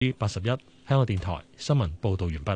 81，香港電台新聞報道完畢。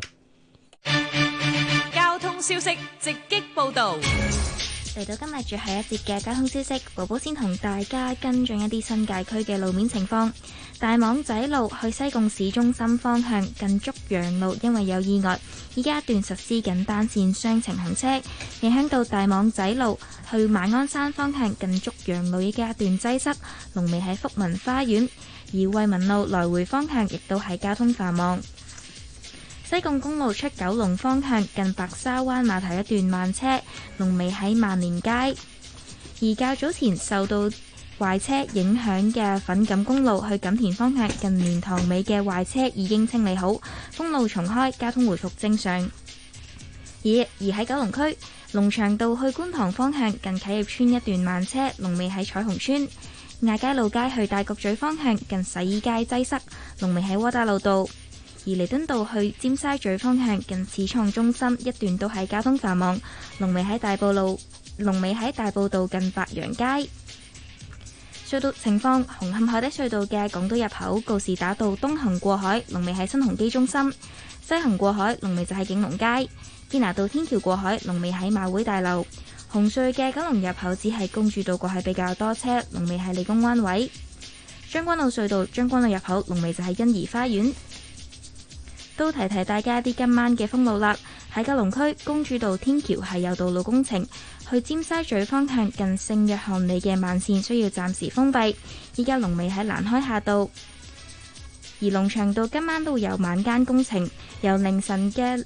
交通消息直擊報道。 嚟到今日最後一節嘅交通消息，寶寶先同大家跟進一啲新界區嘅路面情況。大網仔路去西貢市中心方向近竹洋路，因為有意外，依家一段實施緊單線雙程行車，影響到大網仔路去馬鞍山方向近竹洋路，依家一段擠塞，龍尾喺福民花園，而惠民路來回方向亦都係交通繁忙。西貢公路出九龍方向近白沙灣碼頭一段慢車，龍尾喺萬年街。而較早前受到壞車影響嘅粉錦公路去錦田方向近蓮塘尾嘅壞車已經清理好，公路重開，交通回復正常。而喺九龍區龍翔道去觀塘方向近啟業村一段慢車，龍尾喺彩虹村。亞皆老街去大角咀方向近洗衣街擠塞，龍尾喺窩打老道。而彌敦道去尖沙咀方向近始創中心一段都係交通繁忙，龍尾喺大埔道近白楊街。隧道情況：紅磡海底隧道嘅港島入口告士打道東行過海，龍尾喺新鴻基中心；西行過海，龍尾就喺景隆街。堅拿道天橋過海，龍尾喺馬會大樓。紅隧嘅九龍入口只係公主道過海比較多車，龍尾喺理工灣位。將軍澳隧道將軍澳入口，龍尾就喺欣怡花園。都提提大家啲今晚嘅封路啦。喺九龍區公主道天橋係有道路工程，去尖沙咀方向近聖約翰里嘅慢線需要暫時封閉。依家龍尾喺蘭開夏道。而龍翔道今晚都會有晚間工程，由凌晨嘅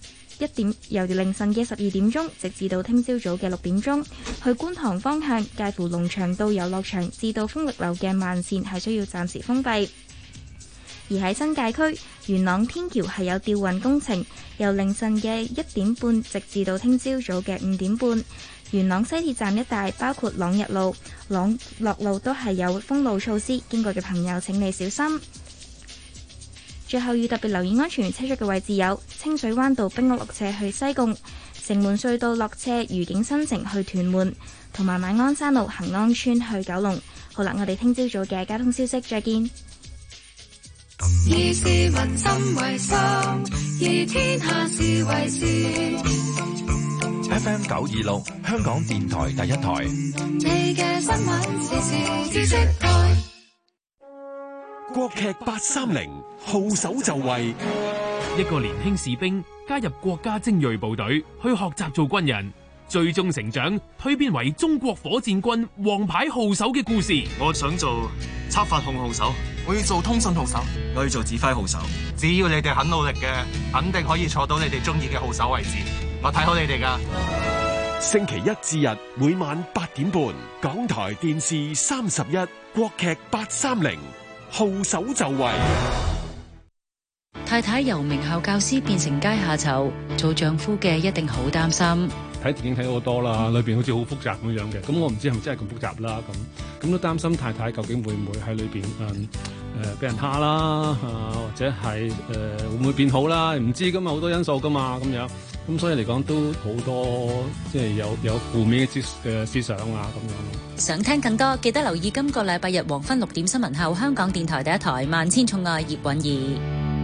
12點鐘直至到聽朝早嘅6點鐘，去觀塘方向介乎龍翔道遊樂場至到豐力樓嘅慢線係需要暫時封閉。而喺新界區元朗天橋係有吊運工程，由凌晨嘅1點半直至到聽朝早嘅5點半。元朗西鐵站一帶包括朗日路、朗樂路都係有封路措施，經過嘅朋友請你小心。最後要特別留意安全車速嘅位置有清水灣道冰屋落斜去西貢、城門隧道落斜愉景新城去屯門，同埋馬鞍山路恒安村去九龍。好啦，我哋聽朝早嘅交通消息再見。 以市民心為心，以天下事為事。 FM 926，香港電台第一台。 你嘅新聞時事知識台。 國劇830，號手就位。 一個年輕士兵加入國家精銳部隊，去學習做軍人，最終成長，蛻變為中國火箭軍王牌號手嘅故事。 我想做測發控號手， 我要做通訊號手， 我要做指揮號手。 只要你哋肯努力嘅，肯定可以坐到你哋中意嘅號手位置。我睇好你哋㗎。 星期一至日每晚8點半，港台電視31，國劇830，號手就位。 太太由名校教師變成階下囚，做丈夫嘅一定好擔心。 睇電影睇好多啦，裏邊好似好複雜咁樣嘅，咁我唔知係咪真係咁複雜啦，咁都擔心太太究竟會唔會喺裏邊俾人蝦啦，或者係會唔會變好啦？唔知噶嘛，好多因素噶嘛，咁樣，咁所以嚟講都好多即係有負面嘅思想啊咁樣。 想聽更多，記得留意今個禮拜日黃昏6點新聞後，香港電台第一台《萬千寵愛》葉韻儀。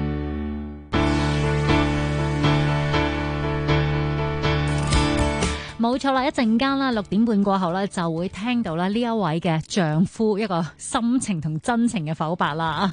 冇錯啦，一陣間啦，6點半過後咧，就會聽到啦呢一位嘅丈夫一個心情同真情嘅剖白啦。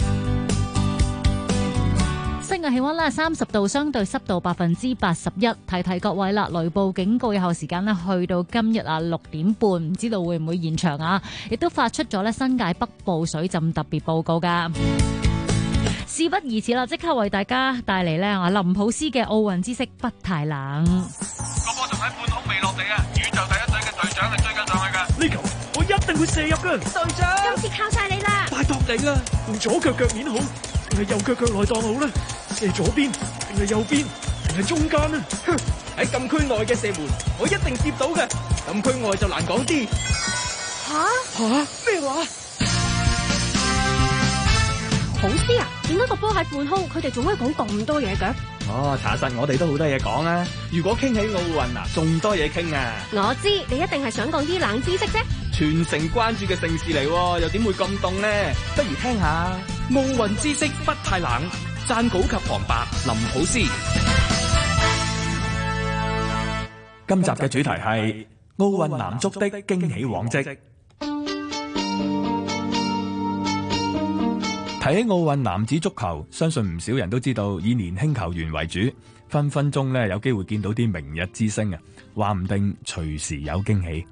室外氣溫咧30度，相對濕度81%。提提各位啦，雷暴警告有效時間咧去到今日6點半，唔知道會唔會延長啊？亦都發出咗咧新界北部水浸特別報告噶。事不宜遲啦，即刻為大家帶嚟咧林普斯嘅奧運知識不太冷。 個波仲喺半空未落地啊！宇宙第一隊嘅隊長係追緊上去噶。 呢球我一定會射入噶。 隊長，今次靠晒你啦！ 拜託你啦，用左腳腳面好，定係右腳腳內檔好咧？射左邊，定係右邊，定係中間啊？ 哼！喺禁區內嘅射門，我一定接到嘅。禁區外就難講啲。 吓咩話？ 好師啊，點解個波喺半空，佢哋仲可以講咁多嘢嘅？ 查實我哋都好多嘢講啊！如果傾起奧運啊，仲多嘢傾啊！ 我知你一定係想講啲冷知識啫。 全城關注嘅盛事嚟，又點會咁凍呢？不如聽下。 奧運知識不太冷，撰稿及旁白林普斯。 今集嘅主題係奧運男足的驚喜往績。提起奧運男子足球，相信唔少人都知道以年輕球員為主，分分鐘咧有機會見到啲明日之星啊！話唔定隨時有驚喜。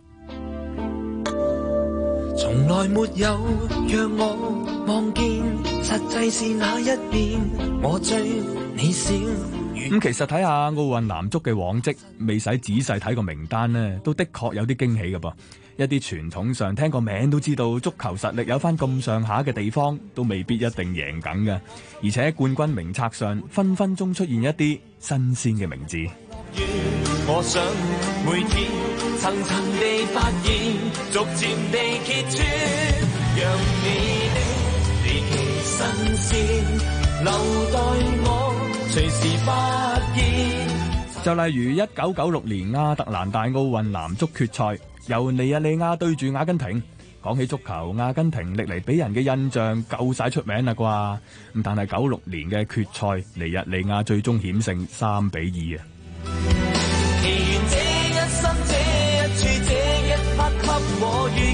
從來沒有讓我望見，實際是那一邊，我追你少。 咁其實睇下奧運男足嘅往績，未使仔細睇個名單呢，都的確有啲驚喜嘅噃。一啲傳統上聽個名都知道足球實力有翻咁上下嘅地方，都未必一定贏緊嘅。而且冠軍名冊上分分鐘出現一啲新鮮嘅名字。 我想每天層層地發現，逐漸地揭穿，讓你的離奇新鮮留待我隨時發現。 就例如1996年亞特蘭大奧運男足決賽，由尼日利亞對住阿根廷。講起足球，阿根廷歷嚟俾人嘅印象夠晒出名啦啩。咁但係96年嘅決賽，尼日利亞最終險勝3-2啊！ 祈願這一生這一處這一刻給我遇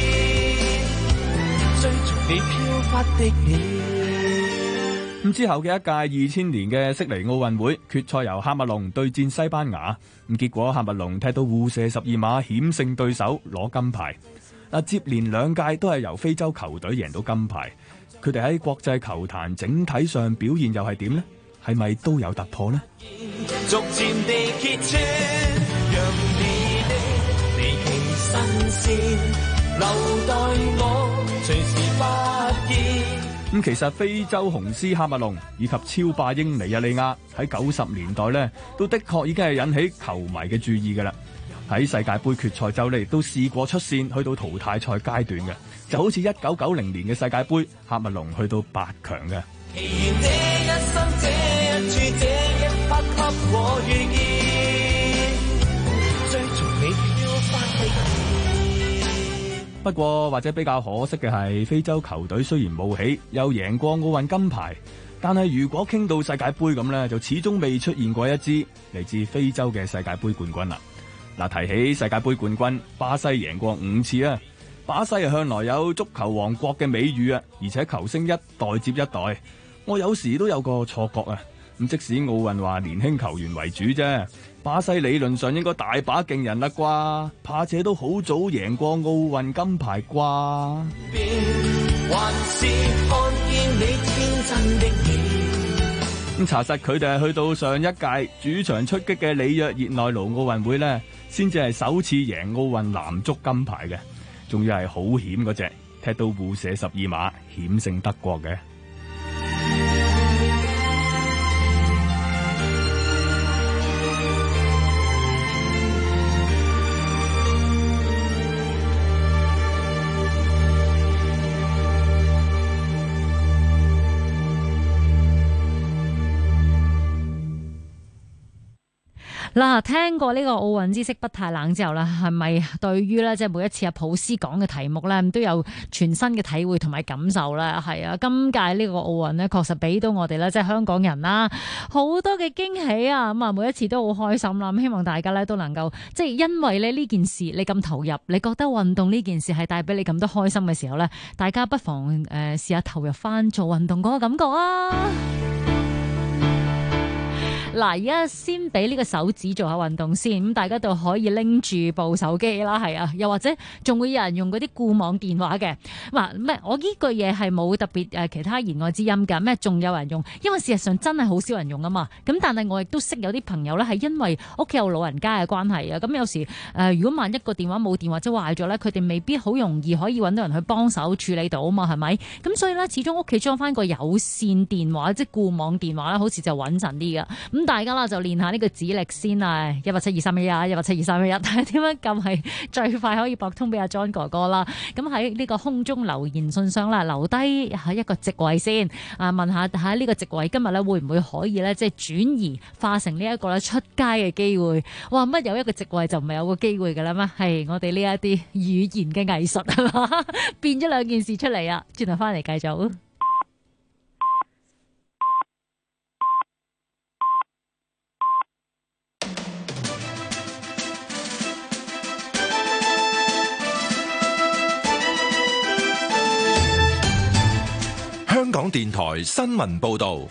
見，追逐你飄忽的臉。 咁之後嘅一屆2000年嘅悉尼奧運會決賽，由喀麥隆對戰西班牙，咁結果喀麥隆踢到互射12碼險勝對手攞金牌。接連兩屆都係由非洲球隊贏到金牌，佢哋喺國際球壇整體上表現又係點呢？係咪都有突破呢？ 逐漸地揭穿，讓你的離奇新鮮留待我隨時發現。 咁其實非洲雄獅喀麥隆以及超霸英尼日利亞喺90年代呢，都的確已經係引起球迷嘅注意㗎啦。喺世界盃決賽周呢，亦都試過出線去到淘汰賽階段嘅，就好似1990年嘅世界盃，喀麥隆去到8強嘅。 祈願這一生這一處這一刻給我遇見，追逐你飄忽的。 不過或者比較可惜嘅係，非洲球隊雖然冒起，又贏過奧運金牌，但係如果傾到世界盃咁呢，就始終未出現過一支嚟自非洲嘅世界盃冠軍啦。提起世界盃冠軍，巴西贏過5次啊！巴西向來有足球王國嘅美譽啊，而且球星一代接一代。我有時都有個錯覺啊，咁即使奧運話年輕球員為主啫，巴西理論上應該大把勁人啦啩，怕且都好早贏過奧運金牌啩。 還是看見你天真的臉。 咁查實佢哋係去到上一屆主場出擊嘅里約熱內盧奧運會呢，先至係首次贏奧運男足金牌嘅，仲要係好險嗰隻，踢到互射12碼險勝德國嘅。 嗱，聽過呢個奧運知識不太冷之後咧，係咪對於咧即係每一次阿普斯講嘅題目咧，都有全新嘅體會同埋感受咧？係啊，今屆呢個奧運咧，確實俾到我哋咧，即係香港人啦，好多嘅驚喜啊！咁啊，每一次都好開心啦。咁希望大家咧都能夠即係因為咧呢件事你咁投入，你覺得運動呢件事係帶俾你咁多開心嘅時候咧，大家不妨試下投入翻做運動嗰個感覺啊！嗱，而家先俾呢個手指做下運動先，咁大家都可以拎住部手機啦，係啊，又或者仲會有人用嗰啲固網電話嘅。咩？我呢句嘢係冇特別其他言外之音㗎。咩？仲有人用？因為事實上真係好少人用啊嘛。咁但係我亦都識有啲朋友咧，係因為屋企有老人家嘅關係啊。咁有時如果萬一個電話冇電或者壞咗咧，佢哋未必好容易可以揾到人去幫手處理到啊嘛，係咪？咁所以咧，始終屋企裝翻個有線電話，即係固網電話咧，好似就穩陣啲㗎。咁大家啦就練下呢個指力先啊！17231 17231，睇下點樣撳係最快可以駁通俾阿 John 哥哥啦。咁喺呢個空中留言信箱啦，留低喺一個席位先啊，問下喺呢個席位今日咧會唔會可以咧即係轉移化成呢一個咧出街嘅機會？哇！乜有一個席位就唔係有個機會㗎啦咩？係我哋呢一啲語言嘅藝術係嘛，變咗兩件事出嚟啊！轉頭翻嚟繼續。 港電台新聞報道。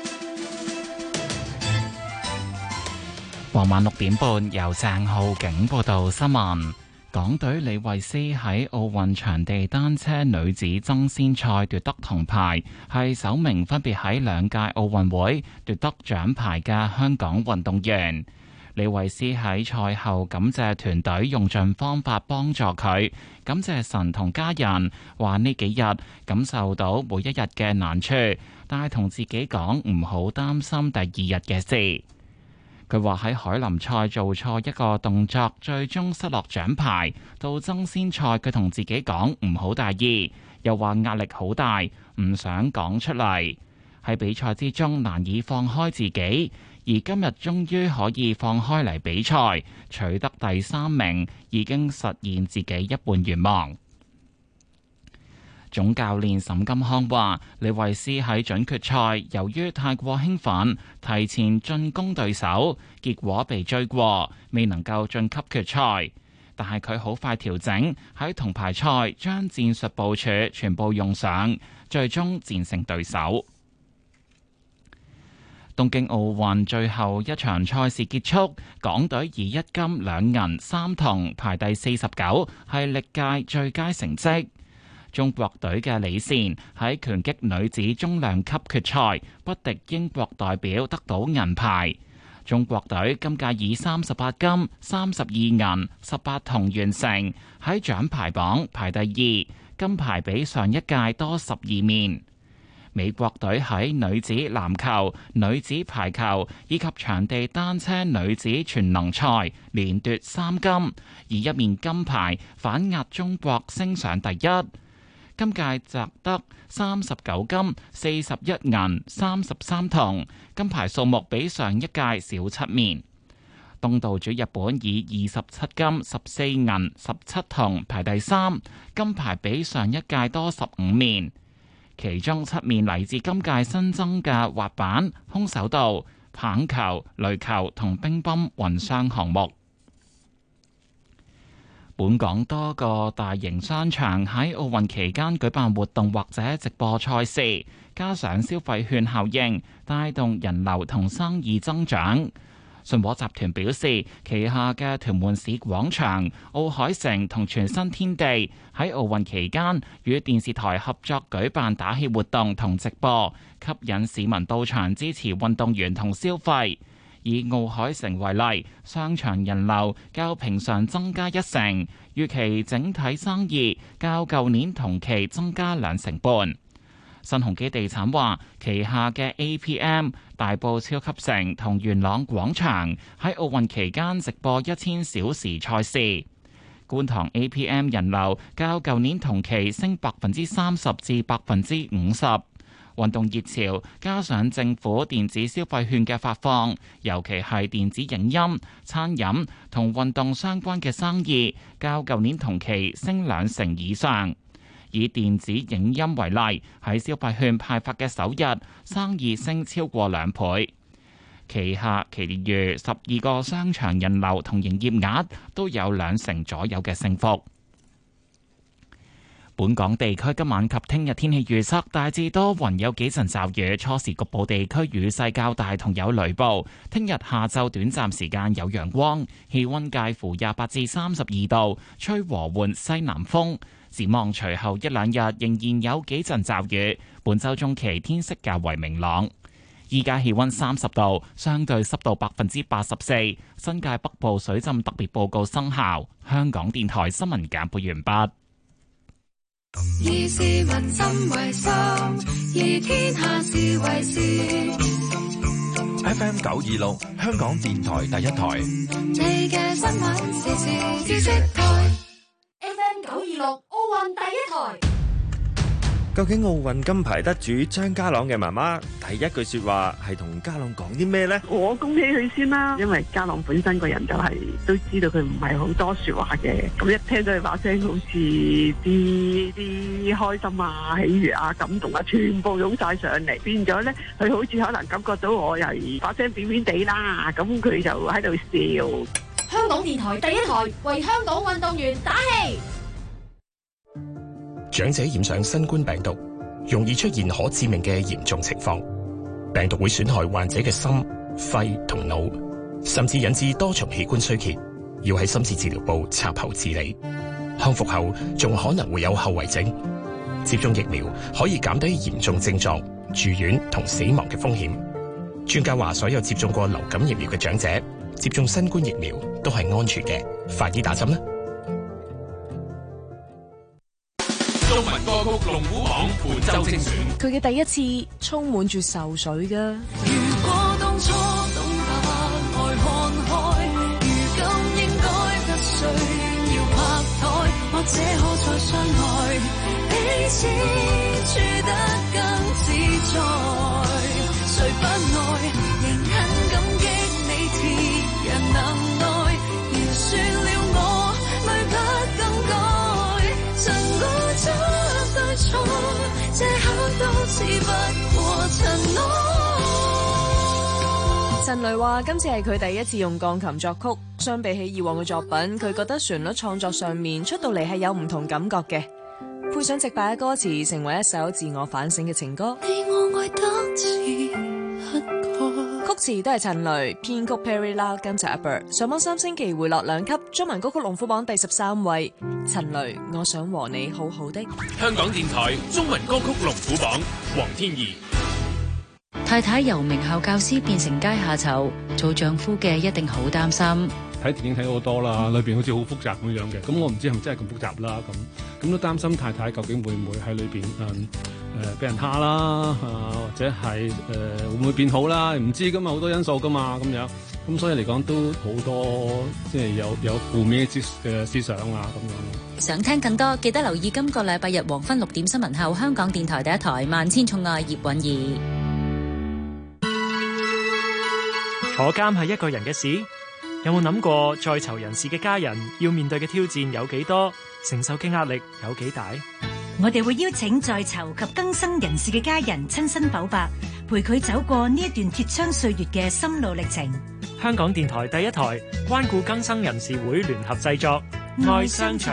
傍晚6點半，由鄭浩景報道新聞。港隊李慧詩喺奧運場地單車女子爭先賽奪得銅牌，係首名分別喺2屆奧運會奪得獎牌嘅香港運動員。李慧詩喺賽後感謝團隊用盡方法幫助佢，感謝神同家人，話呢幾日感受到每一日嘅難處，但係同自己講唔好擔心第2日嘅事。佢話喺凱林賽做錯一個動作，最終失落獎牌。到爭先賽，佢同自己講唔好大意，又話壓力好大，唔想講出嚟。喺比賽之中難以放開自己，而今日終於可以放開嚟比賽，取得第3名，已經實現自己一半願望。總教練沈金康話：李慧詩喺準決賽由於太過興奮，提前進攻對手，結果被追過，未能夠晉級決賽。但係佢好快調整，喺銅牌賽將戰術部署全部用上，最終戰勝對手。東京奧運最後一場賽事結束，港隊以1金2銀3銅排第49，係歷屆最佳成績。中國隊嘅李倩喺拳擊女子中量級決賽不敵英國代表得到銀牌。中國隊今屆以38金、32銀、18銅完成，喺獎牌榜排第2，金牌比上一屆多12面。美國隊喺女子籃球、女子排球以及場地單車女子全能賽連奪3金，以1面金牌反壓中國升上第1。今屆摘得39金、41銀、33銅，金牌數目比上一屆少7面。東道主日本以27金、14銀、17銅排第3，金牌比上一屆多15面。其中7面嚟自今屆新增嘅滑板、空手道、棒球、壘球同乒乓混雙項目。本港多個大型商場喺奧運期間舉辦活動或者直播賽事，加上消費券效應，帶動人流同生意增長。信和集團表示，旗下嘅屯門市廣場、奧海城同全新天地喺奧運期間與電視台合作舉辦打氣活動同直播，吸引市民到場支持運動員同消費。以奧海城為例，商場人流較平常增加1成，預期整體生意較舊年同期增加2成半。新鴻基地產話，旗下嘅 APM、大埔超級城同元朗廣場喺奧運期間直播1000小時賽事。觀塘 APM 人流較舊年同期升30%至50%。運動熱潮加上政府電子消費券嘅發放，尤其係電子影音、餐飲同運動相關嘅生意，較舊年同期升2成以上。以電子影音為例，喺消費券派發嘅首日，生意升超過2倍。旗下其餘12個商場人流同營業額都有2成左右嘅升幅。本港地區今晚及聽日天氣預測大致多雲，有幾陣驟雨，初時局部地區雨勢較大同有雷暴。聽日下晝短暫時間有陽光，氣溫介乎28至32度，吹和緩西南風。展望隨後1-2日仍然有幾陣驟雨，本週中期天色較為明朗。依家氣溫30度，相對濕度84%，新界北部水浸特別報告生效。香港電台新聞簡報完畢。 以市民心為心，以天下事為事。 FM 926，香港電台第一台。 你嘅新聞時事知識台。FM 926，奧運第一台。 究竟奧運金牌得主張家朗嘅媽媽第一句說話係同家朗講啲咩呢？ 我恭喜佢先啦，因為家朗本身個人就係都知道佢唔係好多說話嘅，咁一聽到佢把聲好似啲開心啊、喜悅啊、感動啊，全部湧晒上嚟，變咗咧佢好似可能感覺到我又把聲扁扁地啦，咁佢就喺度笑。 香港電台第一台為香港運動員打氣。 長者染上新冠病毒， 容易出現可致命嘅嚴重情況。病毒會損害患者嘅心、肺同腦，甚至引致多重器官衰竭，要喺深切治療部插喉治理。康復後仲可能會有後遺症。接種疫苗可以減低嚴重症狀、住院同死亡嘅風險。專家話，所有接種過流感疫苗嘅長者接種新冠疫苗都係安全嘅，快啲打針啦！ 中文歌曲龍虎榜本周精選， 佢嘅第一次充滿住愁緒㗎。 如果當初懂得愛看開，如今應該不需要拍台，或者可再相愛，彼此處得更自在。誰不愛，仍很感激你鐵人能耐，饒恕了我，淚不更改，曾過錯對錯，這刻都只不過塵埃。 陳雷話今次係佢第一次用鋼琴作曲，相比起以往嘅作品，佢覺得旋律創作上面出到嚟係有唔同感覺嘅，配上直白嘅歌詞，成為一首自我反省嘅情歌。 你我愛得似曲詞都係陳雷，編曲 Perry Lau 監製 Aber， 上網3星期回落2級，中文歌曲龍虎榜第13位。陳雷，我想和你好好的。 香港電台中文歌曲龍虎榜，黃天怡。 太太由名校教師變成階下囚，做丈夫嘅一定好擔心。 睇電影睇好多啦，裏邊好似好複雜咁樣嘅，咁我唔知係咪真係咁複雜啦，咁都擔心太太究竟會唔會喺裏邊俾人蝦啦，或者係會唔會變好啦？唔知噶嘛，好多因素噶嘛，咁樣，咁所以嚟講都好多即係有負面嘅思想啊咁樣。 想聽更多，記得留意今個禮拜日黃昏6點新聞後，香港電台第一台《萬千寵愛》葉韻儀。 坐監係一個人嘅事，有冇諗過在囚人士嘅家人要面對嘅挑戰有幾多，承受嘅壓力有幾大？ 我哋會邀請在囚及更生人士嘅家人親身剖白，陪佢走過呢一段血漿歲月嘅心路歷程。 香港電台第一台關顧更生人士會聯合製作《愛相隨》。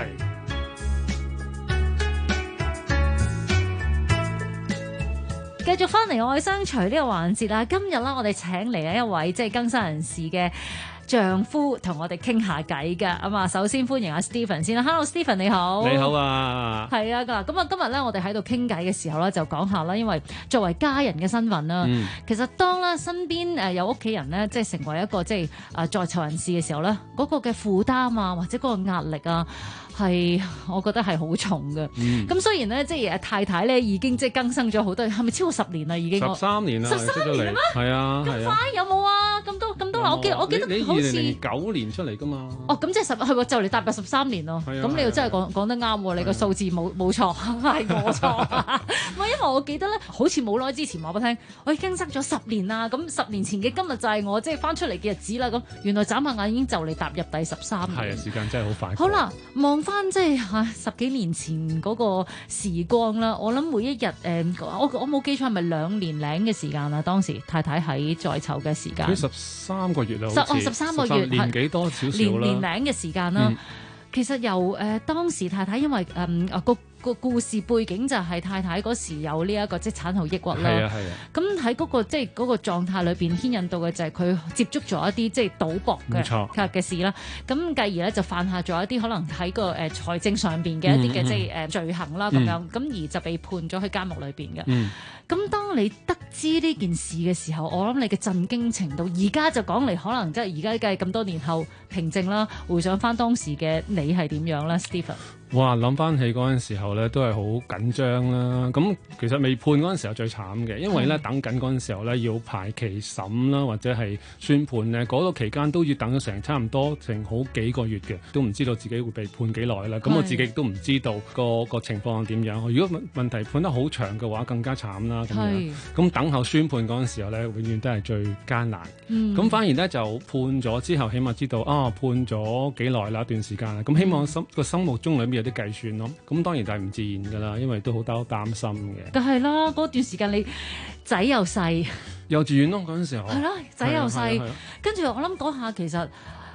繼續翻嚟愛相隨呢個環節啦，今日啦我哋請嚟一位即係更生人士嘅丈夫同我哋傾下偈㗎。咁啊，首先歡迎阿 Stephen 先啦。Hello Stephen， 你好。 你好啊。係啊，咁啊今日咧我哋喺度傾偈嘅時候咧就講下啦，因為作為家人嘅身份啦，其實當咧身邊有屋企人咧即係成為一個即係在囚人士嘅時候咧，嗰個嘅負擔啊或者嗰個壓力啊，係我覺得係好重嘅。咁雖然咧即係太太咧已經即係更生咗好多，係咪超過10年啦已經 ？13年啦 ，13年咩？ 係啊， 咁快有冇啊？咁多啦，我記得你好似 2009年出嚟㗎嘛？ 哦，咁即係係喎，就嚟踏入13年咯。咁你又真係講得啱喎，你個數字冇錯，係我錯。唔係因為我記得咧，好似冇耐之前話俾我聽，我已經更生咗10年啦。咁10年前嘅今日就係我即係翻出嚟嘅日子啦。咁原來眨下眼已經就嚟踏入第13年。 係啊，時間真係好快。 好啦，望翻即係10幾年前嗰個時光啦，我諗每一日我冇記錯係咪2年零嘅時間啊？當時太太喺在囚嘅時間。 佢13個月啦 ，13個月， 年幾多少少啦， 年零嘅時間啦。其實由當時太太因為個故事背景就係太太嗰時有呢一個即係產後抑鬱啦。係啊係啊。咁喺嗰個即係嗰個狀態裏邊牽引到嘅就係佢接觸咗一啲即係賭博嘅事啦。咁繼而咧就犯下咗一啲可能喺個財政上邊嘅一啲嘅即係罪行啦咁樣。咁而就被判咗喺監獄裏邊嘅。咁當你得知呢件事嘅時候，我諗你嘅震驚程度，而家就講嚟可能即係而家計咁多年後平靜啦，回想翻當時嘅你係點樣咧 ，Stephen？ 哇！諗翻起嗰陣時候咧，都係好緊張啦。咁其實未判嗰陣時候最慘嘅，因為咧等緊嗰陣時候咧要排期審啦，或者係宣判咧，嗰個期間都要等咗成差唔多成好幾個月嘅，都唔知道自己會被判幾耐啦。咁我自己都唔知道個情況係點樣。如果問題判得好長嘅話，更加慘啦。咁樣咁等候宣判嗰陣時候咧，永遠都係最艱難。咁反而咧就判咗之後，起碼知道判咗幾耐啦，一段時間啦。咁希望心目中裏面有啲計算咯，咁當然就係唔自然噶啦，因為都好多擔心嘅。 但係啦，嗰段時間你仔又細， 幼稚園咯嗰陣時候， 係啦，仔又細，跟住我諗嗰下其實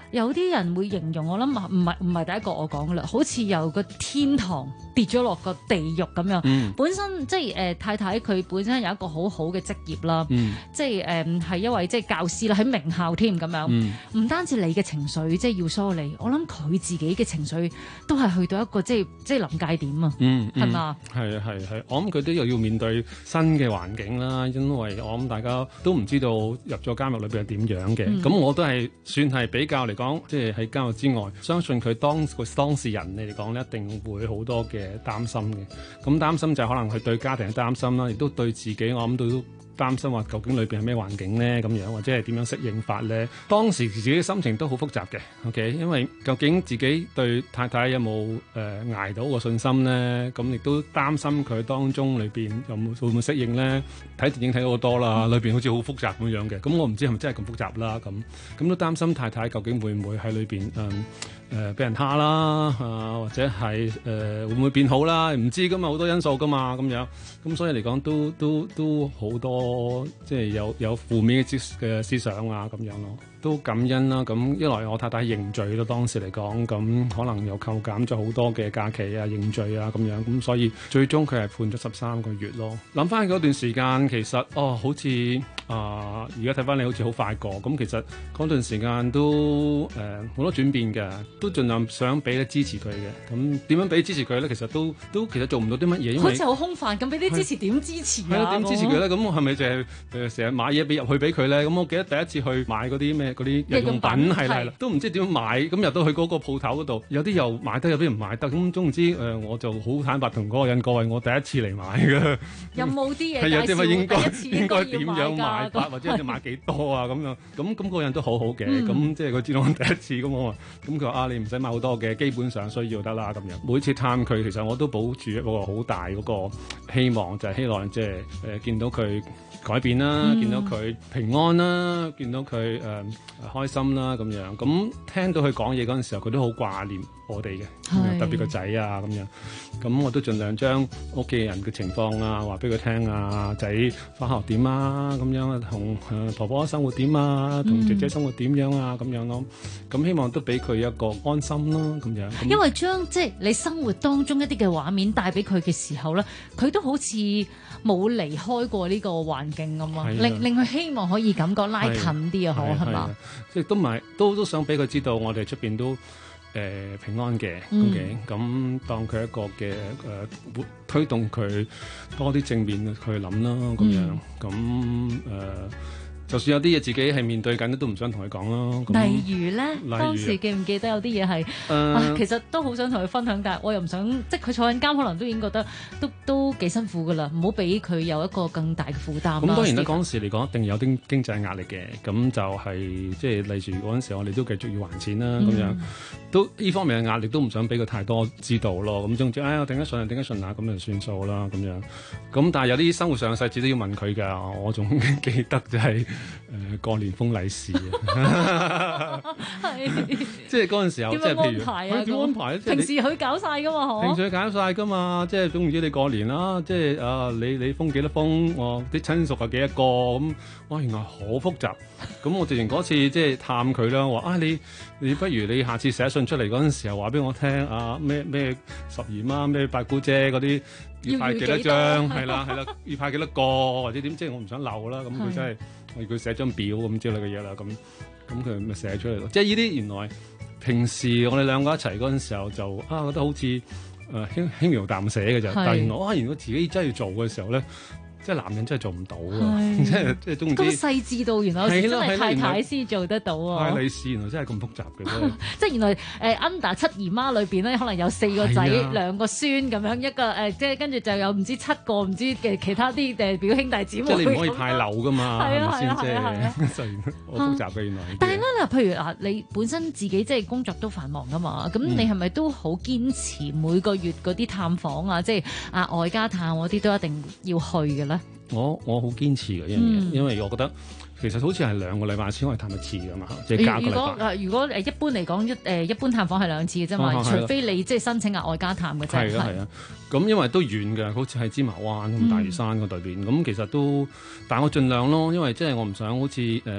有啲人會形容，我諗唔係第一個我講噶啦，好似由個天堂跌咗落個地獄咁樣。本身即係太太佢本身有一個好好嘅職業啦，即係係一位即係教師啦，喺名校添咁樣。唔單止你嘅情緒即係要梳理，我諗佢自己嘅情緒都係去到一個即係臨界點啊。係嘛？ 係，我諗佢都又要面對新嘅環境啦，因為我諗大家都唔知道入咗監獄裏邊係點樣嘅。咁我都係算係比較嚟講，即係喺監獄之外，相信佢當事人嚟講咧，一定會好多嘅擔心嘅。咁擔心就係可能佢對家庭嘅擔心啦，亦都對自己，我諗都擔心話究竟裏邊係咩環境咧咁樣，或者係點樣適應法咧？當時自己嘅心情都好複雜嘅。OK， 因為究竟自己對太太有冇捱到個信心咧？咁亦都擔心佢當中裏邊會唔會適應咧？睇電影睇到好多啦，裏邊好似好複雜咁樣嘅。咁我唔知係咪真係咁複雜啦？咁都擔心太太究竟會唔會喺裏邊俾人蝦啦，或者係會唔會變好啦？唔知噶嘛，好多因素噶嘛，咁樣。咁所以嚟講都好多即係有負面嘅思想啊咁樣咯。都感恩啦，咁一來我太太認罪咯，當時嚟講，咁可能又扣減咗好多嘅假期啊、認罪啊咁樣，咁所以最終佢係判咗13個月咯。諗翻嗰段時間，其實好似而家睇翻你好似好快過，咁其實嗰段時間都好多轉變嘅，都盡量想俾啲支持佢嘅。咁點樣俾支持佢咧？其實都其實做唔到啲乜嘢，因為好似好空泛咁，俾啲支持點支持啊？ 係啊，點支持佢咧？咁係咪就係成日買嘢入去俾佢咧？咁我記得第一次去買嗰啲咩？嗰啲日用品係啦，都唔知點樣買，咁入到去嗰個鋪頭嗰度，有啲又買得，有啲唔買得，咁總之我就好坦白同嗰個人講話，我第一次嚟買嘅。有冇啲嘢介紹？應該點樣買法，或者你買幾多啊？咁樣咁嗰個人都好好嘅，咁即係佢知道我第一次咁我話，咁佢話你唔使買好多嘅，基本上需要得啦咁樣。每次探佢，其實我都保住一個好大嗰個希望，就係希望即係見到佢改變啦，見到佢平安啦，見到佢開心啦咁樣。咁聽到佢講嘢嗰陣時候，佢都好掛念我哋嘅，特別個仔啊咁樣。咁我都盡量將屋企人嘅情況啊話俾佢聽啊，仔返學點啊咁樣啊，同婆婆生活點啊，同姐姐生活點樣啊咁樣咯。咁希望都俾佢一個安心咯咁樣。 因為將即係你生活當中一啲嘅畫面帶俾佢嘅時候咧，佢都好似冇離開過呢個環境咁嘛，令佢希望可以感覺拉近啲啊，係嘛？ 即係都想俾佢知道，我哋出邊都平安嘅。OK，咁當佢一個嘅推動佢多啲正面去諗啦，咁樣咁就算有啲嘢自己係面對緊，都唔想同佢講咯。 例如咧，當時記唔記得有啲嘢係其實都好想同佢分享，但係我又唔想，即係佢坐緊監，可能都已經覺得都幾辛苦噶啦，唔好俾佢有一個更大嘅負擔。 咁當然啦，嗰陣時嚟講一定有啲經濟壓力嘅，咁就係即係例如嗰陣時我哋都繼續要還錢啦，咁樣都呢方面嘅壓力都唔想俾佢太多知道咯。咁總之，我頂得順啊，咁就算數啦，咁樣。咁但係有啲生活上嘅細節都要問佢㗎，我仲記得就係。過年封利是啊，即係嗰陣時候，即係譬如點安排啊？ 平時佢搞晒噶嘛， 平時佢搞晒噶嘛，即係總唔知你過年啦，即係你封幾多封，啲親屬係幾多個咁，哇，原來好複雜。咁我直情嗰次即係探佢啦，話你不如你下次寫信出嚟嗰陣時候話俾我聽咩十姨媽咩八姑姐嗰啲要派幾多張，係啦要派幾多個或者點，即係我唔想漏啦。咁佢真係我叫佢寫張表咁之類嘅嘢啦。咁佢咪寫出嚟咯。即係呢啲原來平時我哋兩個一齊嗰陣時候就覺得好似輕描淡寫嘅啫，但係原來自己真係要做嘅時候咧。即係男人真係做唔到㗎，即係總之咁細緻到原來真係太太先做得到啊！ 派利是原來真係咁複雜嘅， 即係原來under 七姨媽裏邊咧，可能有4個仔、2個孫咁樣，一個即係跟住就有唔知7個唔知嘅其他啲表兄弟姊妹。即係你唔可以太漏㗎嘛，係咪先？即係好複雜嘅原來。但係咧嗱，譬如你本身自己即係工作都繁忙㗎嘛，咁你係咪都好堅持每個月嗰啲探訪啊，即係外家探嗰啲都一定要去嘅咧？ 我好堅持嘅一樣嘢，因為我覺得其實好似係2個禮拜先可以探一次㗎嘛，即係隔個禮拜。 如果一般嚟講，一般探訪係2次嘅啫嘛，除非你即係申請額外加探嘅啫。 係啊，咁因為都遠嘅，好似喺芝麻灣咁大嶼山嗰度邊，咁其實都，但我盡量咯，因為即係我唔想好似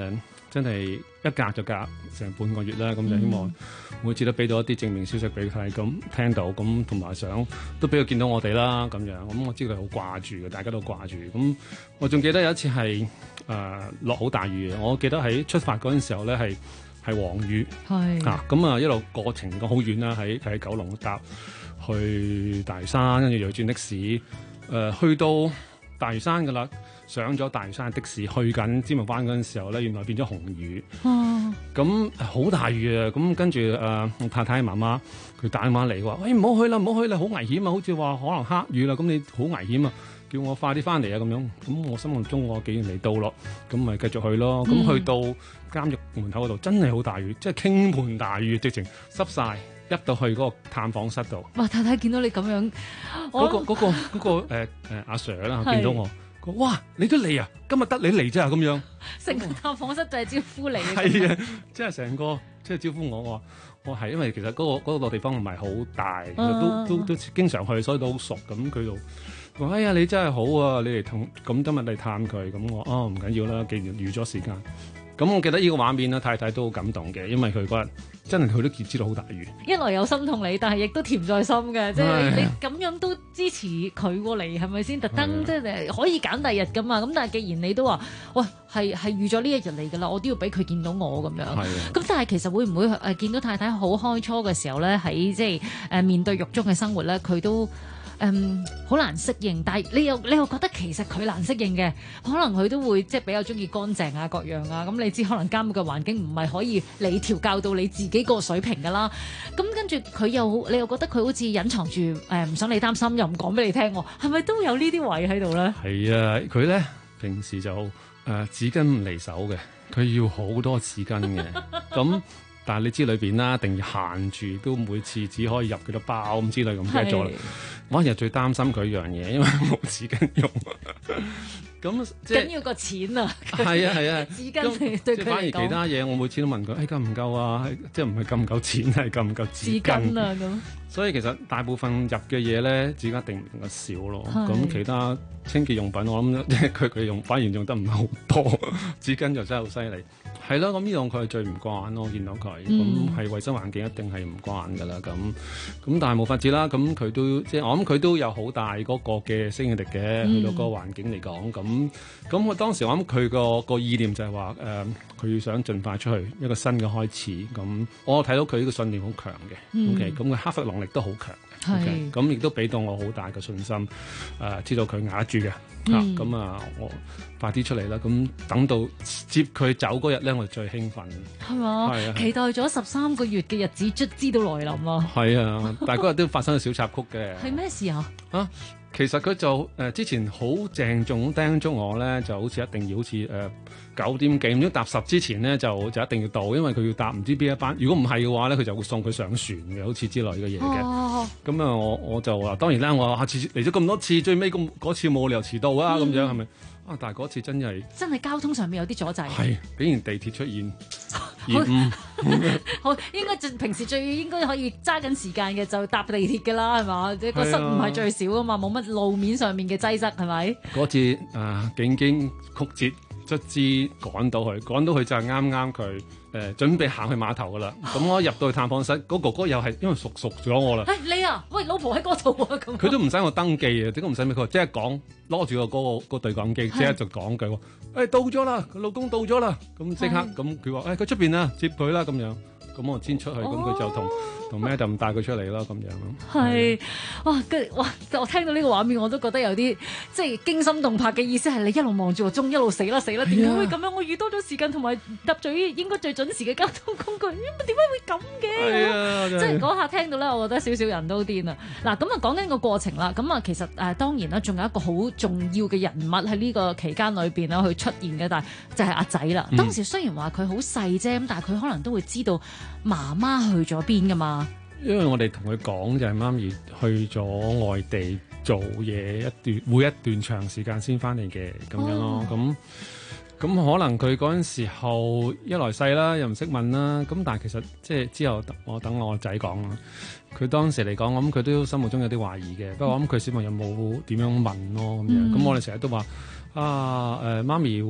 真係一隔就隔成半個月啦。咁就希望每次都俾到一啲正面消息俾佢，咁聽到咁同埋想都俾佢見到我哋啦咁樣。咁我知道佢好掛住嘅，大家都掛住。咁我仲記得有一次係落好大雨嘅，我記得喺出發嗰陣時候咧係黃雨，咁啊一路過程都好遠啦，喺九龍搭去大嶼山，跟住又轉的士，去到大嶼山噶啦，上咗大嶼山的士去緊尖木灣嗰陣時候咧，原來變咗紅雨，咁好大雨啊！咁跟住我太太媽媽佢打電話嚟話：喂，唔好去啦，唔好去啦，好危險啊！好似話可能黑雨啦，咁你好危險啊！叫我快啲翻嚟啊！咁樣，咁我心目中我既然嚟到咯，咁咪繼續去咯。咁去到監獄門口嗰度，真係好大雨，即係傾盆大雨，直情濕晒。入到去嗰個探訪室度， 哇！太太見到你咁樣， 嗰個阿 Sir 啦，見到我，哇！你都嚟啊！今日得你嚟啫咁樣。 成個探訪室就係招呼你。 係啊，即係成個即係招呼我。我係因為其實嗰個地方唔係好大，都經常去，所以都好熟。咁佢就話：哎呀，你真係好啊！你嚟咁今日嚟探佢，咁我唔緊要啦，既然預咗時間。咁我記得呢個畫面啦，太太都好感動嘅，因為佢嗰日真係佢都知道好大雨。一來有心痛你，但係亦都甜在心嘅，即係你咁樣都支持佢過嚟，係咪先？特登即係可以揀第日噶嘛？咁但係既然你都話，喂，係預咗呢一日嚟㗎啦，我都要俾佢見到我咁樣。咁但係其實會唔會見到太太好開初嘅時候咧，喺即係面對獄中嘅生活咧，佢都好難適應，但係你又覺得其實佢難適應嘅，可能佢都會即係比較中意乾淨啊各樣啊，咁你知可能監獄嘅環境唔係可以你調教到你自己個水平㗎啦，咁跟住你又覺得佢好似隱藏住唔想你擔心，又唔講俾你聽喎，係咪都有呢啲位喺度咧？係啊，佢咧平時就紙巾唔離手嘅，佢要好多紙巾嘅，咁。但係你知裏邊啦，一定要限住，都每次只可以入幾多包咁之類咁，唔記得咗啦。我日最擔心佢一樣嘢，因為冇紙巾用。咁緊要個錢啊！係啊係啊，紙巾對佢嚟講。反而其他嘢，我每次都問佢：夠唔夠啊？即係唔係夠唔夠錢，係夠唔夠紙巾啊？咁。所以其實大部分入嘅嘢咧，紙巾一定唔能夠少咯。咁其他清潔用品，我諗即係佢用反而用得唔係好多，紙巾就真係好犀利。係咯，咁呢樣佢係最唔慣咯，見到佢咁係衞生環境一定係唔慣噶啦，咁但係冇法子啦，咁佢都即係我諗佢都有好大嗰個嘅適應力嘅，去到個環境嚟講，咁我當時我諗佢個意念就係話佢想盡快出去一個新嘅開始，咁我睇到佢呢個信念好強嘅，OK，咁佢克服能力都好強。咁亦都俾到我好大嘅信心，知道佢捱得住嘅，咁我快啲出嚟啦！咁等到接佢走嗰日咧，我最興奮，係嘛？係啊！期待咗13個月嘅日子，卒之到來臨啊！係啊！但係嗰日都發生咗小插曲嘅。係咩事啊？其實佢就之前好鄭重叮囑我咧，就好似一定要好似9點幾，唔知搭10之前咧就一定要到，因為佢要搭唔知邊一班。如果唔係嘅話咧，佢就會送佢上船嘅，好似之類嘅嘢嘅。咁我就話當然啦，我下次嚟咗咁多次，最尾嗰次冇理由遲到啊，咁樣係咪？但係嗰次真係交通上面有啲阻滯，係竟然地鐵出現延誤。好，應該平時最應該可以揸緊時間嘅就搭地鐵㗎啦，係嘛？即係個失誤係最少啊嘛，冇乜路面上面嘅擠塞係咪？嗰次幾經曲折，卒之趕到去就係啱佢準備行去碼頭㗎啦。咁我入到去探訪室，嗰哥哥又係因為熟咗我啦。你啊，喂，老婆喺嗰度啊咁。佢都唔使我登記啊，點解唔使咩？佢即刻講攞住個對講機，即刻就講句話：到咗啦，佢老公到咗啦。咁即刻咁佢話：佢出邊啊，接佢啦咁樣。咁我先出去，咁佢就同 Madam 帶佢出嚟啦，咁樣咯。係，哇！我聽到呢個畫面，我都覺得有啲即係驚心動魄嘅意思，係你一路望住我鐘，一路死啦，點解會咁樣？我預多咗時間，同埋搭咗應該最準時嘅交通工具，點解會咁嘅？即係嗰下聽到咧，我覺得少少人都癲啊！嗱，咁啊講緊個過程啦，咁啊其實當然啦，仲有一個好重要嘅人物喺呢個期間裏邊啦，去出現嘅，但係就係阿仔啦。當時雖然話佢好細啫，咁但係佢可能都會知道媽媽去咗邊噶嘛？因為我哋同佢講就係媽咪去咗外地做嘢會一段長時間先翻嚟嘅咁樣咯。咁可能佢嗰陣時候一來細啦，又唔識問啦。咁但係其實即係之後我等我仔講啦。佢當時嚟講，我諗佢都心目中有啲懷疑嘅。不過我諗佢小朋友冇點樣問咯咁樣。咁我哋成日都話媽咪會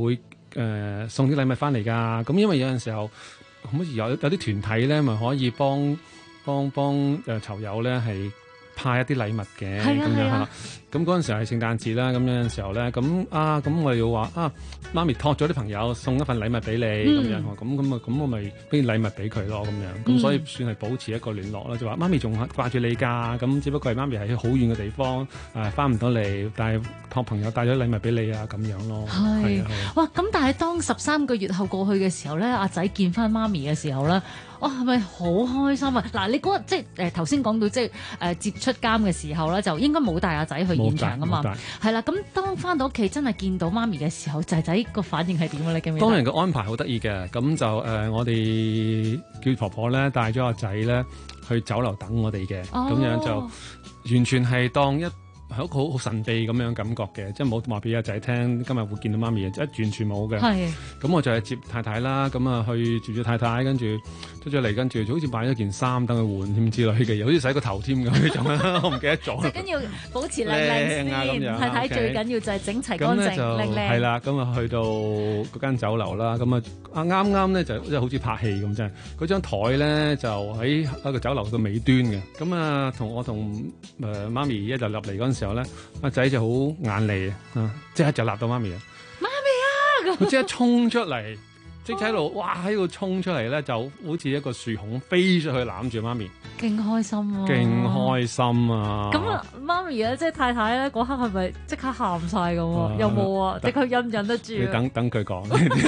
送啲禮物翻嚟㗎？咁因為有陣時候好似有啲團體咧，咪可以幫囚友咧係派一啲禮物嘅咁樣嚇。咁嗰陣時係聖誕節啦，咁有陣時候咧，咁我哋要話媽咪託咗啲朋友送一份禮物俾你咁樣，咁我咪俾禮物俾佢咯咁樣，咁所以算係保持一個聯絡啦，就話媽咪仲掛住你㗎，咁只不過係媽咪喺好遠嘅地方翻唔到嚟，但係託朋友帶咗禮物俾你啊咁樣咯。係哇！咁但係當13個月後過去嘅時候咧，阿仔見翻媽咪嘅時候咧，哇係咪好開心啊？嗱，你嗰日即係頭先講到即係接出監嘅時候咧，就應該冇帶阿仔去現場啊嘛，係啦。咁當翻到屋企真係見到媽咪嘅時候，仔仔個反應係點啊？你記唔記得？ 當然個安排好得意嘅，咁就我哋叫婆婆咧帶咗阿仔咧去酒樓等我哋嘅，咁樣就完全係當一係好神秘咁樣感覺嘅，即係冇話俾阿仔聽今日會見到媽咪嘅，完全冇嘅。係。咁我就係接太太啦，咁去接住太太，跟住出咗嚟，跟住好似買咗件衫等佢換添之類嘅嘢，好似洗個頭添咁呢種我唔記得咗。最緊要保持靚先，太太最緊要就係整齊乾淨靚靚。係啦，咁去到嗰間酒樓啦，咁啱啱咧就即係好似拍戲咁啫。嗰張台咧就喺一個酒樓嘅尾端嘅，咁我同媽咪一就入嚟嗰陣時候咧，阿仔就好眼利即刻就立到媽咪啊！媽咪啊！佢即刻衝出嚟，即係喺度，哇！喺度衝出嚟咧，就好似一個樹熊飛出去攬住媽咪，勁開心啊！勁開心啊！咁媽咪咧，即係太太咧，嗰刻係咪即刻喊晒咁啊？有冇啊？即刻忍唔忍得住？你等佢講。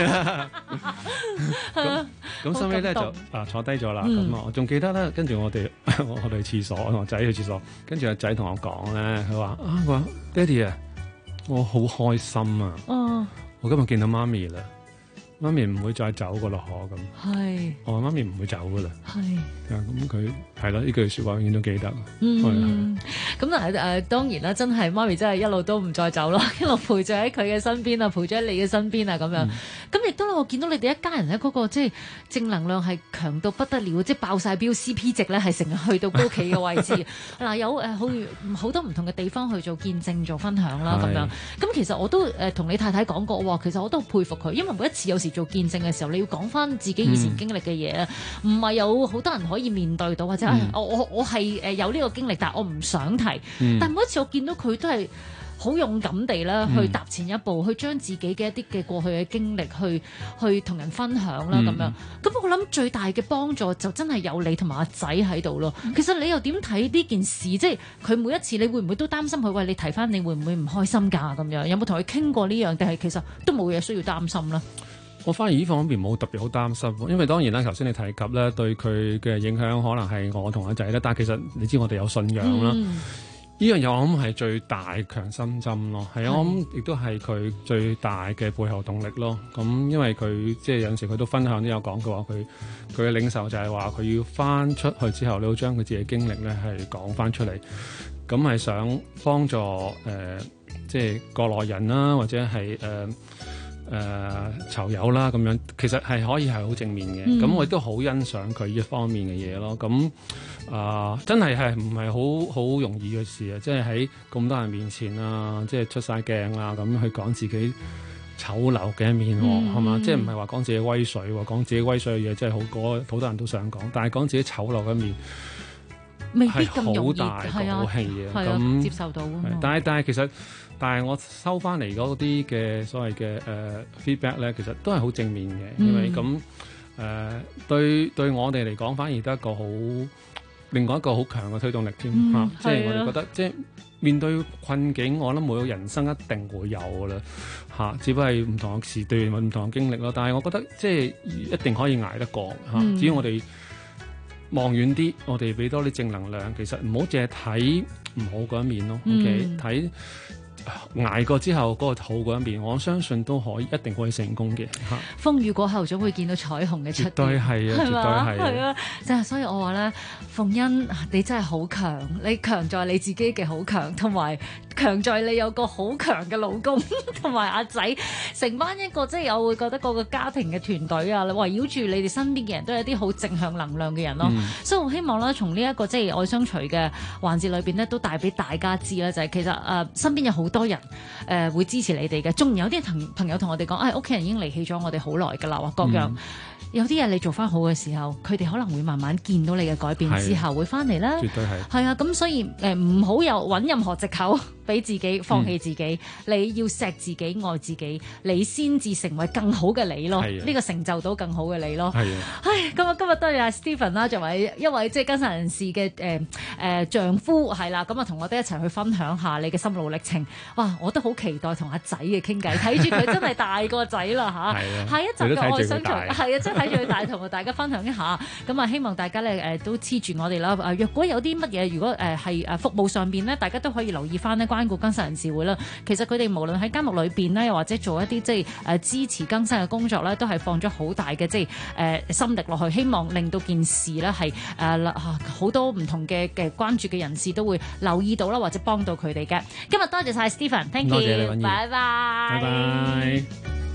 咁收尾咧就坐低咗啦。咁我仲記得咧，跟住我哋去廁所，我仔去廁所，跟住阿仔同我講咧，佢話爹哋啊，我好開心啊！我今日見到媽咪啦。媽咪唔會再走噶咯，咁。係。我話媽咪唔會走噶啦。係。咁佢係咯，呢句説話永遠都記得。咁當然啦，真係媽咪真係一路都唔再走咯，一路陪住喺佢嘅身邊啊，陪住喺你嘅身邊啊，咁樣。咁亦都我見到你哋一家人喺嗰個即係正能量係強到不得了，即係爆晒標 CP 值咧，係成日去到高企嘅位置。嗱，有好多唔同嘅地方去做見證、做分享啦，咁樣。咁其實我都同你太太講過，其實我都佩服佢，因為每一次有時做見證嘅時候，你要講翻自己以前經歷嘅嘢，唔係有好多人可以面對到，或者我係有呢個經歷，但係我唔想提。但每一次我見到佢都係好勇敢地啦，去踏前一步，去將自己嘅一啲嘅過去嘅經歷去同人分享啦，咁樣。咁我諗最大嘅幫助就真係有你同埋阿仔喺度咯。其實你又點睇呢件事？即係佢每一次，你會唔會都擔心佢？喂，你提翻你會唔會唔開心㗎？咁樣有冇同佢傾過呢樣？定係其實都冇嘢需要擔心啦？我反而呢方面冇特別好擔心，因為當然啦，頭先你提及咧對佢嘅影響可能係我同阿仔咧，但係其實你知我哋有信仰啦，呢樣嘢我諗係最大強心針咯，係啊，我諗亦都係佢最大嘅背後動力咯。咁因為佢即係有陣時佢都分享都有講過話，佢嘅領受就係話佢要翻出去之後，你要將佢自己經歷咧係講翻出嚟，咁係想幫助即係國內人啦，或者係囚友啦咁樣，其實係可以係好正面嘅。咁我亦都好欣賞佢呢一方面嘅嘢咯。咁真係唔係好容易嘅事啊！即係喺咁多人面前啊，即係出晒鏡啊，咁去講自己醜陋嘅一面，係嘛？即係唔係話講自己威水，講自己威水嘅嘢，即係好多人都想講，但係講自己醜陋嘅一面， 未必咁容易， 係啊， 咁接受到。 但係其實。但係我收翻嚟嗰啲嘅所謂嘅feedback 咧，其實都係好正面嘅，因為咁對我哋嚟講，反而都係一個另外一個好強嘅推動力添嚇。即係我哋覺得，即係面對困境，我諗每個人生一定會有㗎啦嚇，只不過係唔同嘅時段或唔同嘅經歷咯。但係我覺得即係一定可以捱得過嚇，只要我哋望遠啲，我哋俾多啲正能量。其實唔好淨係睇唔好嗰一面咯。OK，睇。捱過之後嗰個好嗰一面，我相信都一定可以成功嘅嚇。風雨過後總會見到彩虹嘅出現，絕對係啊，絕對係啊。就係所以我話咧，鳳欣你真係好強，你強在你自己嘅好強，同埋強在你有個好強嘅老公同埋阿仔，成班一個即係我會覺得個家庭嘅團隊啊，圍繞住你哋身邊嘅人都係一啲好正向能量嘅人咯。所以我希望咧，從呢一個即係愛相隨嘅環節裏邊咧，都帶俾大家知啦，就係其實身邊有好好多人會支持你哋嘅。縱然有啲朋友同我哋講，屋企人已經離棄咗我哋好耐㗎啦，或各樣。有啲嘢你做翻好嘅時候，佢哋可能會慢慢見到你嘅改變之後會翻嚟啦。 絕對係。 係啊，咁所以唔好有揾任何藉口俾自己放棄自己。你要錫自己、愛自己，你先至成為更好嘅你咯。呢個成就到更好嘅你咯。係啊。今日多謝阿 Stephen 啦，作為一位即係更生人士嘅丈夫係啦，咁啊同我哋一齊去分享下你嘅心路歷程。哇！我都好期待同阿仔嘅傾偈，睇住佢真係大個仔啦嚇。下一集嘅愛想從係啊，即係睇住佢大，同大家分享一下。咁啊，希望大家咧都黐住我哋啦。若果有啲乜嘢，如果係服務上邊咧，大家都可以留意翻咧關顧更生人士會啦。其實佢哋無論喺監獄裏邊咧，又或者做一啲即係支持更生嘅工作咧，都係放咗好大嘅即係心力落去，希望令到件事咧係好多唔同嘅關注嘅人士都會留意到啦，或者幫到佢哋嘅。今日多謝晒 Stephen，thank you，拜拜，拜拜。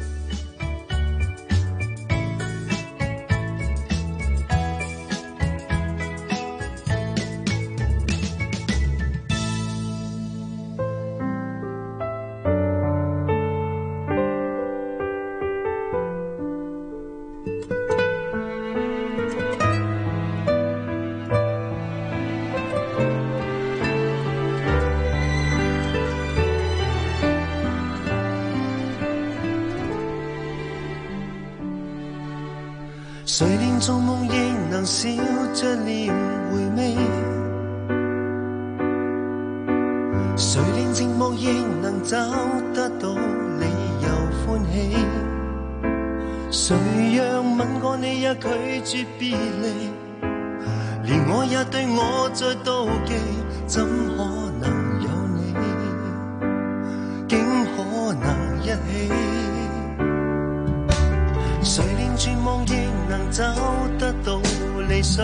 誰連做夢亦能笑着臉回味，誰連寂寞亦能找得到理由歡喜，誰讓吻過你也拒絕別離，連我也對我在妒忌，怎可能有你，竟可能一起，誰連絕望亦能找得到理想，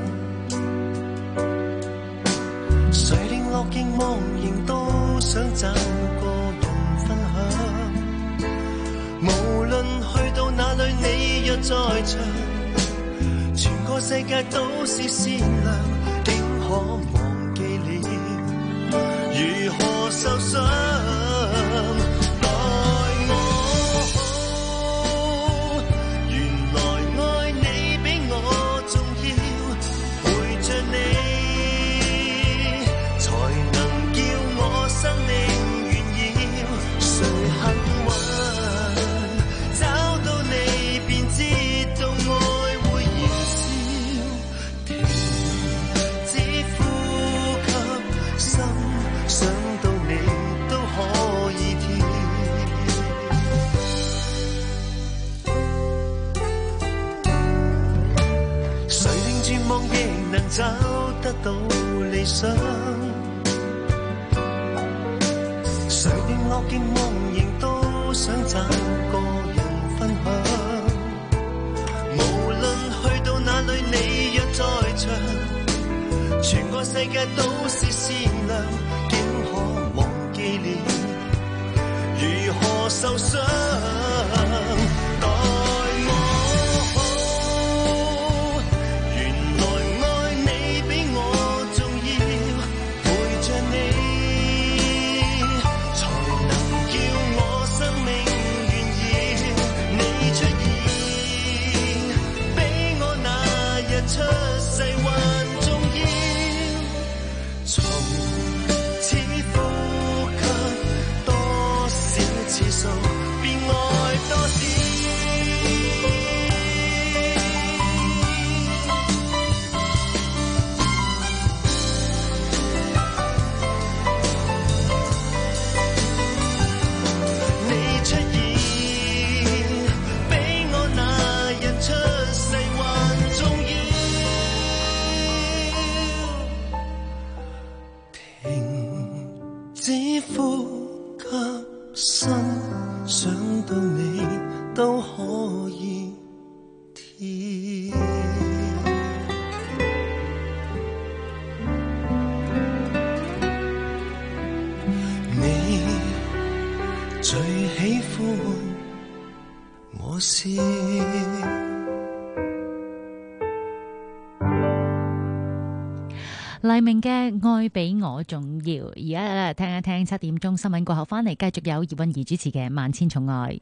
誰連樂極忘形都想找個人分享，無論去到哪裏你若在場，全個世界都是善良，竟可忘記了如何受傷，找得到理想，誰連樂極忘形都想找個人分享，無論去到哪裏你若在場，全個世界都是善良，竟可忘記了如何受傷， 黎明嘅愛比我重要。而家咧聽一聽7點鐘新聞過後翻嚟，繼續有葉韻儀主持嘅《萬千寵愛》。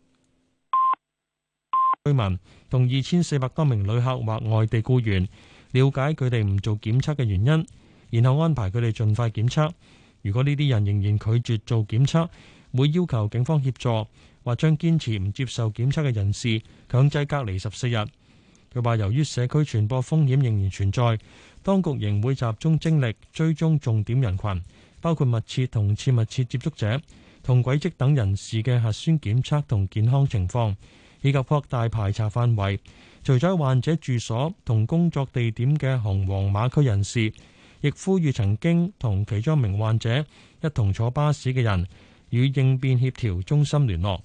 居民同2400多名旅客或外地僱員了解佢哋唔做檢測嘅原因，然後安排佢哋盡快檢測。如果呢啲人仍然拒絕做檢測，會要求警方協助，或將堅持唔接受檢測嘅人士強制隔離14日。佢話由於社區傳播風險仍然存在，當局仍會集中精力追蹤重點人群，包括密切同次密切接觸者同軌跡等人士嘅核酸檢測同健康情況，以及擴大排查範圍。除咗患者住所同工作地點嘅紅黃碼區人士，亦呼籲曾經同其中一名患者一同坐巴士嘅人與應變協調中心聯絡。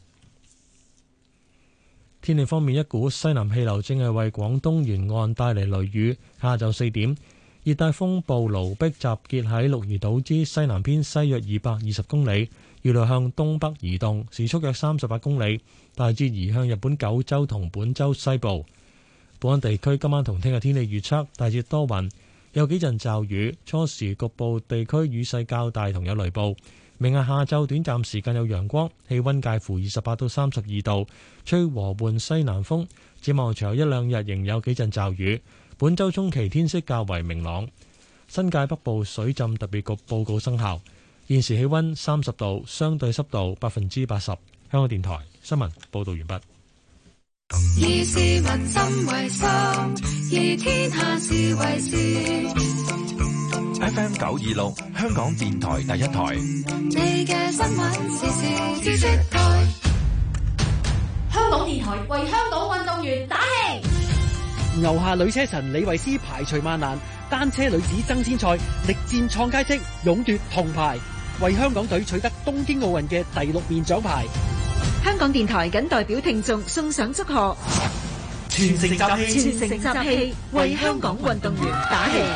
天氣方面，一股西南氣流正係為廣東沿岸帶嚟雷雨。下晝4點，熱帶風暴盧碧集結喺鹿兒島之西南偏西約220公里，預料向東北移動，時速約38公里，大致移向日本九州同本州西部。本港地區今晚同聽日天氣預測，大致多雲，有幾陣驟雨，初時局部地區雨勢較大同有雷暴。明日下晝短暫時間有陽光，氣溫介乎28到32度，吹和緩西南風。展望隨後一兩日仍有幾陣驟雨。本週中期天色較為明朗。新界北部水浸特別局報告生效。現時氣溫30度，相對濕度80%。香港電台新聞報道完畢。 以市民心為心，以天下事為事。 FM 926，香港電台第一台。 你嘅新聞時事知識台。 香港電台為香港運動員打氣。 牛下女車神李慧詩排除萬難，單車女子爭先賽力戰創佳績，勇奪銅牌，為香港隊取得東京奧運嘅第6面獎牌。 香港電台謹代表聽眾送上祝賀， 全城集氣， 全城集氣，為香港運動員打氣。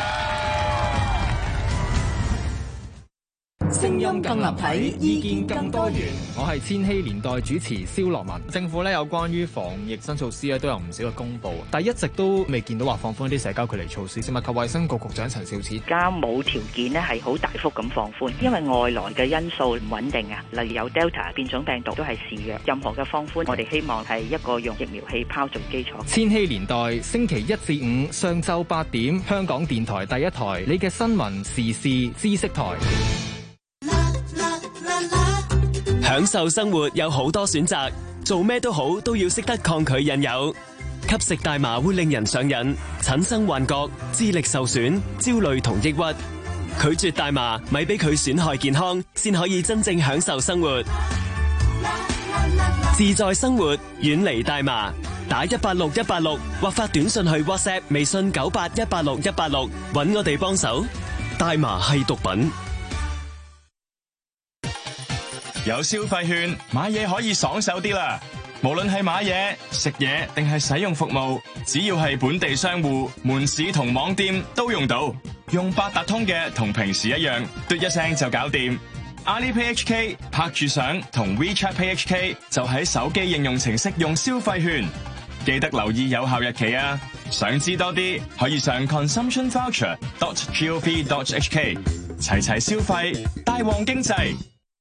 聲音更立體，意見更多元。我係千禧年代主持蕭樂文。政府咧有關於防疫新措施咧都有唔少嘅公布，但一直都未見到話放寬一啲社交距離措施。食物及衛生局局長陳肇始， 而家冇條件咧係好大幅咁放寬，因為外來嘅因素唔穩定啊，例如有 Delta 變種病毒都係肆虐。任何嘅放寬，我哋希望係一個用疫苗氣泡做基礎。 千禧年代星期1至5上晝8點，香港電台第一台，你嘅新聞時事知識台。 享受生活有好多選擇，做咩都好都要識得抗拒引誘。吸食大麻會令人上癮，產生幻覺、智力受損、焦慮同抑鬱。拒絕大麻，咪俾佢損害健康，先可以真正享受生活。自在生活，遠離大麻。打186-186或發短信去 WhatsApp、微信98-186-186，搵我哋幫手。大麻係毒品。 有消費券，買嘢可以爽手啲啦。無論係買嘢、食嘢定係使用服務，只要係本地商戶、門市同網店都用到。用八達通嘅同平時一樣，嘟一聲就搞掂。Alipay HK 拍住相同 WeChat Pay HK 就喺手機應用程式用消費券，記得留意有效日期啊！想知多啲，可以上 consumptionvoucher.gov.hk 齊齊消費，大旺經濟。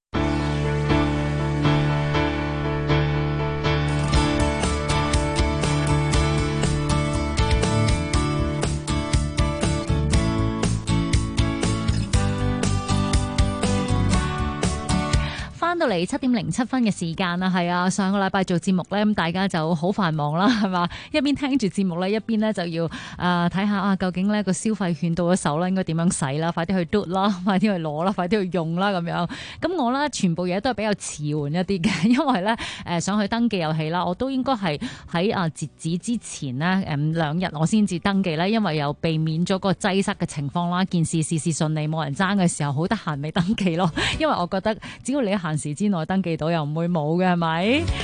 到嚟7點07分嘅時間啦，係啊，上個禮拜做節目咧，咁大家就好繁忙啦，係嘛？一邊聽住節目咧，一邊咧就要睇下啊，究竟呢個消費券到咗手啦，應該點樣使啦？快啲去嘟啦，快啲去攞啦，快啲去用啦，咁樣。咁我咧全部嘢都係比較遲緩一啲嘅，因為咧想去登記遊戲啦，我都應該係喺截止之前呢2日我先至登記啦，因為又避免咗個擠塞嘅情況啦，件事事順利冇人爭嘅時候，好得閒未登記咯，因為我覺得只要你喺限時之內登記到又唔會冇嘅，係咪？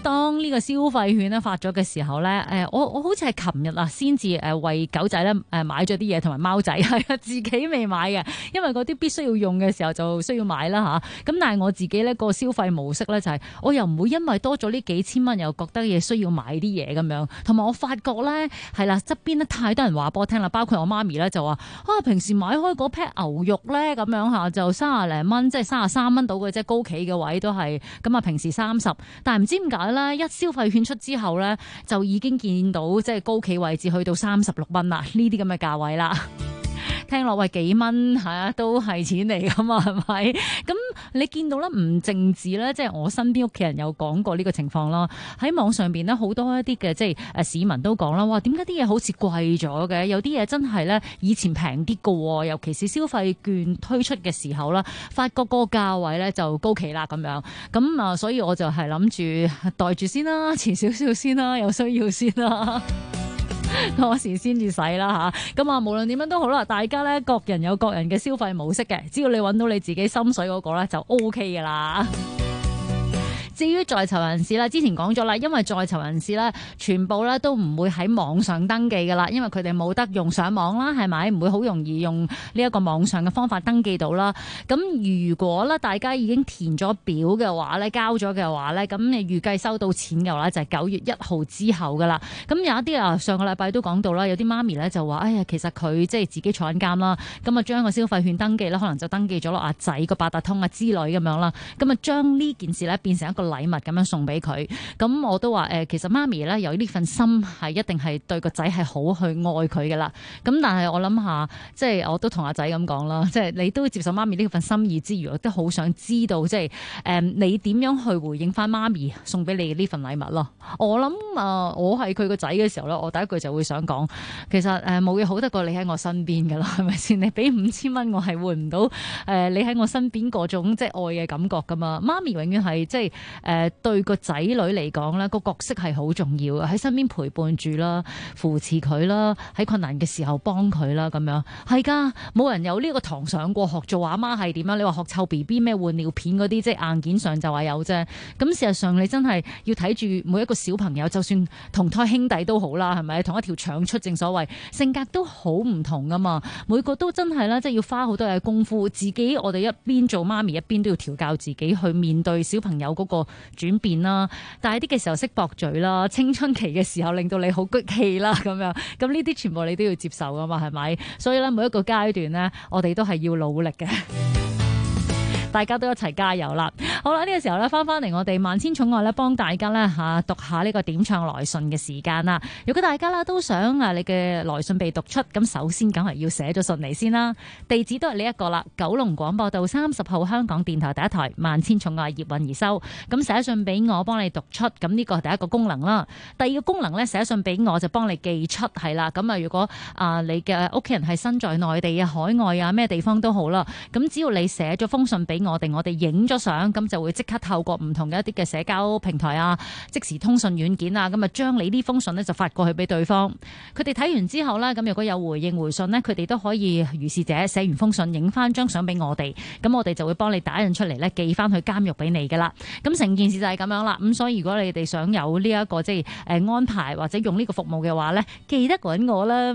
當呢個消費券咧發咗嘅時候咧，我好似係琴日啊先至為狗仔咧買咗啲嘢，同埋貓仔係啊，自己未買嘅，因為嗰啲必須要用嘅時候就需要買啦嚇。咁但係我自己咧個消費模式咧就係我又唔會因為多咗呢幾千蚊又覺得嘢需要買啲嘢咁樣，同埋我發覺咧係啦側邊咧太多人話俾我聽啦，包括我媽咪咧就話平時買開嗰 pack 牛肉咧咁樣嚇就30零蚊，即係33蚊到嘅啫，高企嘅位都係咁啊，平時30，但係唔知點解咧一消費券出之後咧就已經見到即係高企位置去到36蚊啦，呢啲咁嘅價位啦。聽落喂幾蚊都係錢嚟㗎嘛，係咪？咁你見到咧唔淨止咧，即係我身邊屋企人有講過呢個情況啦。喺網上邊咧好多一啲嘅即係市民都講啦，哇點解啲嘢好似貴咗嘅？有啲嘢真係咧以前平啲㗎喎，尤其是消費券推出嘅時候啦，發覺個價位咧就高企啦咁樣。咁啊，所以我就係諗住袋住先啦，遲少少先啦，有需要先啦。嗰時先至使啦嚇，咁啊無論點樣都好啦，大家咧各人有各人嘅消費模式嘅，只要你揾到你自己心水嗰個咧就 OK 噶啦。至於在囚人士啦，之前講咗啦，因為在囚人士咧，全部咧都唔會喺網上登記噶啦，因為佢哋冇得用上網啦，係咪？唔會好容易用呢一個網上嘅方法登記到啦。咁如果咧大家已經填咗表嘅話咧，交咗嘅話咧，咁你預計收到錢嘅話咧，就係9月1號之後噶啦。咁有一啲啊，上個禮拜都講到啦，有啲媽咪咧就話：哎呀，其實佢即係自己坐緊監啦，咁啊將個消費券登記咧，可能就登記咗落阿仔個八達通啊之類咁樣啦，咁啊將呢件事咧變成一個禮物咁樣送俾佢，咁我都話其實媽咪咧有呢份心係一定係對個仔係好去愛佢噶啦。咁但係我諗下，即係我都同阿仔咁講啦，即係你都接受媽咪呢份心意之餘，我都好想知道即係你點樣去回應翻媽咪送俾你呢份禮物咯。我諗我係佢個仔嘅時候咧，我第一句就會想講，其實冇嘢好得過你喺我身邊噶啦，係咪先？你俾5000蚊我係換唔到你喺我身邊嗰種即係愛嘅感覺噶嘛。媽咪永遠係即係對個仔女嚟講咧，個角色係好重要嘅，喺身邊陪伴住啦，扶持佢啦，喺困難嘅時候幫佢啦，咁樣係噶，冇人有呢個堂上過學做阿媽係點樣？你話學湊 BB 咩換尿片嗰啲，即係硬件上就話有啫。咁事實上你真係要睇住每一個小朋友，就算同胎兄弟都好啦，係咪？同一條腸出，正所謂性格都好唔同噶嘛。每個都真係啦，即係要花好多嘅功夫。自己我哋一邊做媽咪，一邊都要調教自己去面對小朋友嗰個轉變啦，大啲嘅時候識駁嘴啦，青春期嘅時候令到你好激氣啦，咁樣咁呢啲全部你都要接受噶嘛，係咪？所以咧每一個階段咧，我哋都係要努力嘅。大家都一齊加油啦！好啦，呢個時候咧翻嚟我哋萬千寵愛咧幫大家咧讀下呢個點唱來信嘅時間啦。如果大家啦都想你嘅來信被讀出，咁首先梗係要寫咗信嚟先啦。地址都係呢一個啦，九龍廣播道30號香港電台第一台萬千寵愛葉韻儀收。咁寫信俾我幫你讀出，咁呢個係第一個功能啦。第二個功能咧寫信俾我就幫你寄出係啦。咁啊如果你嘅屋企人係身在內地啊、海外啊咩地方都好啦，咁只要你寫咗封信俾我哋影咗相，咁就會即刻透過唔同嘅一啲嘅社交平台啊、即時通訊軟件啊，咁啊將你呢封信呢就發過去俾對方。佢哋睇完之後呢，咁如果有回應回信呢，佢哋都可以如是者寫完封信影翻張相俾我哋，咁我哋就會幫你打印出嚟呢，寄翻去監獄俾你噶啦。咁成件事就係咁樣啦。咁所以如果你哋想有呢一個即係安排或者用呢個服務嘅話呢，記得搵我啦。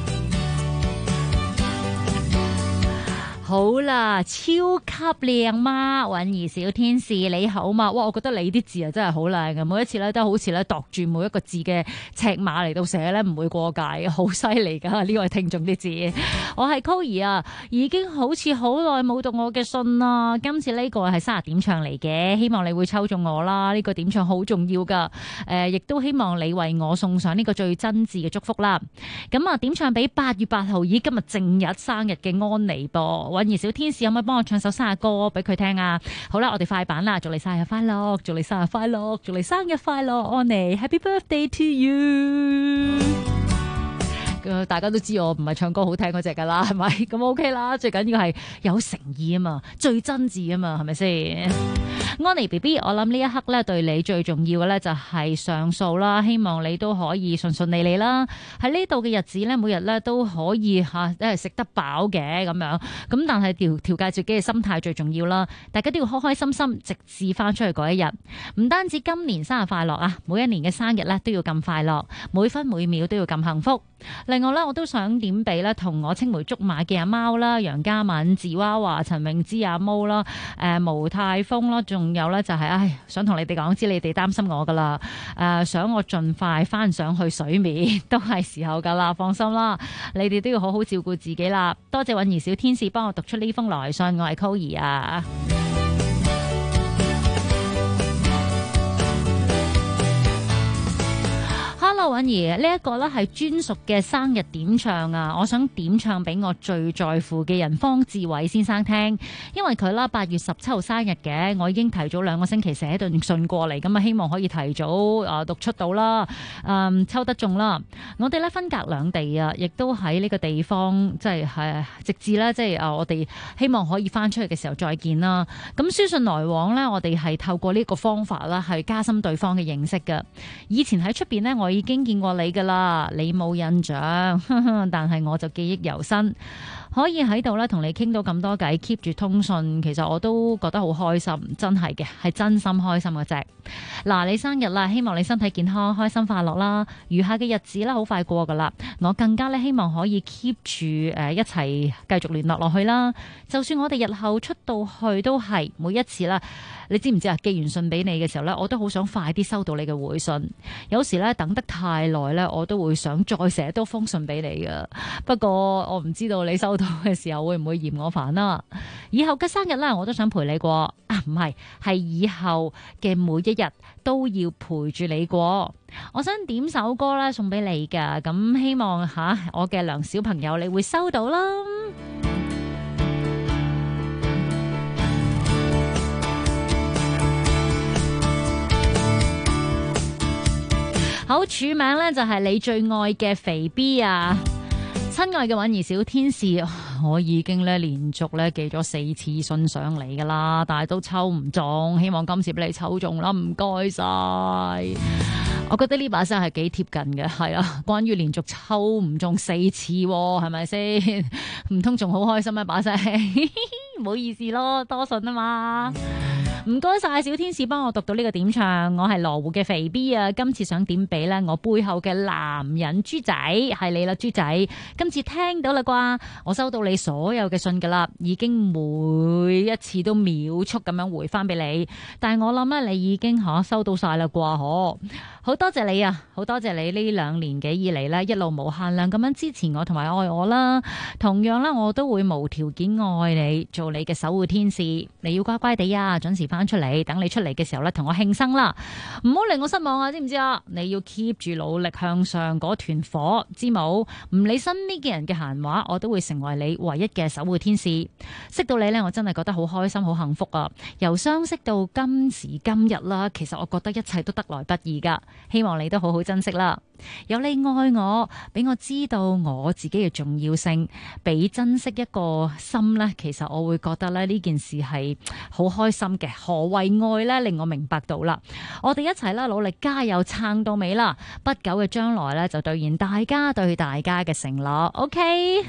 好啦，超級靚媽，韻儀小天使你好嘛？哇，我覺得你啲字啊真係好靚嘅，每一次咧都好似咧度住每一個字嘅尺碼嚟到寫咧，唔會過界，好犀利噶呢位聽眾啲字。我係 Coir 啊，已經好似好耐冇讀我嘅信啦。今次呢個係生日點唱嚟嘅，希望你會抽中我啦。呢個點唱好重要噶，亦都希望你為我送上呢個最真摯嘅祝福啦。咁啊，點唱俾8月8號咦今日正日生日嘅安妮噃。韻儀小天使可唔可以幫我唱首生日歌俾佢聽啊？好啦，我哋快板啦，祝你生日快樂，祝你生日快樂，祝你生日快樂，安妮 Happy Birthday to you。 大家都知我唔係唱歌好聽嗰隻噶啦，係咪？咁 OK 啦，最緊要係有誠意啊嘛，最真摯啊嘛，係咪先？安妮 BB， 我諗呢一刻咧對你最重要嘅咧就係上訴啦，希望你都可以順順利利啦。喺呢度嘅日子咧，每日咧都可以食得飽嘅咁樣。咁但係調節自己嘅心態最重要啦。大家都要開開心心，直至翻出去嗰一日。唔單止今年生日快樂啊，每一年嘅生日咧都要咁快樂，每分每秒都要咁幸福。另外咧，我都想點俾咧同我青梅竹馬嘅阿貓啦、楊嘉敏、芝娃娃、陳詠芝阿毛啦、毛泰峰啦，仲有咧就係想同你哋講，知你哋擔心我噶啦，想我盡快翻上去水面，都係時候噶啦，放心啦，你哋都要好好照顧自己啦。多謝允兒小天使幫我讀出呢封來信，我係 Coir 啊。Hello， 允兒，呢一個咧係專屬嘅生日點唱啊！我想點唱俾我最在乎嘅人方志偉先生聽，因為佢啦8月17號生日嘅，我已經提早2個星期寫段信過嚟，咁啊希望可以提早讀出到啦，抽得中啦。我哋咧分隔兩地啊，亦都喺呢個地方，即係直至咧即係我哋希望可以翻出去嘅時候再見啦。咁書信來往咧，我哋係透過呢個方法啦，係加深對方嘅認識嘅。以前喺出邊咧，我已經見過你噶啦，你冇印象，但係我就記憶猶新，可以喺度咧同你傾到咁多偈 ，keep 住通訊，其實我都覺得好開心，真係嘅，係真心開心嗰隻。嗱，你生日啦，希望你身體健康，開心快樂啦。餘下嘅日子咧，好快過噶啦，我更加咧希望可以 keep 住一齊繼續聯絡落去啦。就算我哋日後出到去都係每一次啦。你知唔知啊？寄完信俾你嘅時候咧，我都好想快啲收到你嘅回信。有時咧等得太耐咧，我都會想再寫多封信俾你㗎。不過我唔知道你收到嘅時候會唔會嫌我煩啦。以後嘅生日咧，我都想陪你過啊，唔係以後嘅每一日都要陪住你過。我想點首歌咧送俾你㗎，咁希望我嘅良小朋友你會收到啦。好，署名呢就係你最愛嘅肥 B 啊，親愛嘅允兒小天使，我已經咧連續咧寄咗4次信上嚟噶啦，但係都抽唔中，希望今次俾你抽中啦，唔該晒。我覺得呢把聲係幾貼近嘅，係啊，關於連續抽唔中4次，係咪先？唔通仲好開心咩？把聲唔好意思咯，多信啊嘛。唔該晒小天使幫我讀到呢個點唱，我係羅湖嘅肥 B 啊，今次想點俾呢我背後嘅男人豬仔，係你啦豬仔，今次聽到啦啩，我收到你所有嘅信噶啦，已經每一次都秒速咁樣回翻俾你，但係我諗咧你已經收到晒啦啩，好多謝你啊，好多謝你呢2年幾以嚟呢一路無限量咁樣支持我同埋愛我啦，同樣啦我都會無條件愛你，做你嘅守護天使，你要乖乖地啊，準時翻出嚟，等你出嚟嘅時候咧，同我慶生啦，唔好令我失望啊，知唔知啊？你要 keep 住努力向上嗰團火，知冇？唔理身邊嘅人嘅閒話，我都會成為你唯一嘅守護天使。識到你呢，我真係覺得好開心，好幸福啊！由相識到今時今日啦，其實我覺得一切都得來不易噶，希望你都好好珍惜啦。有你愛我，俾我知道我自己嘅重要性，俾珍惜一個心呢，其實我會覺得咧呢件事係好開心嘅。何謂愛呢？令我明白到啦。我哋一齊啦，努力加油，撐到尾啦！不久嘅將來呢，就兌現大家對大家嘅承諾。OK，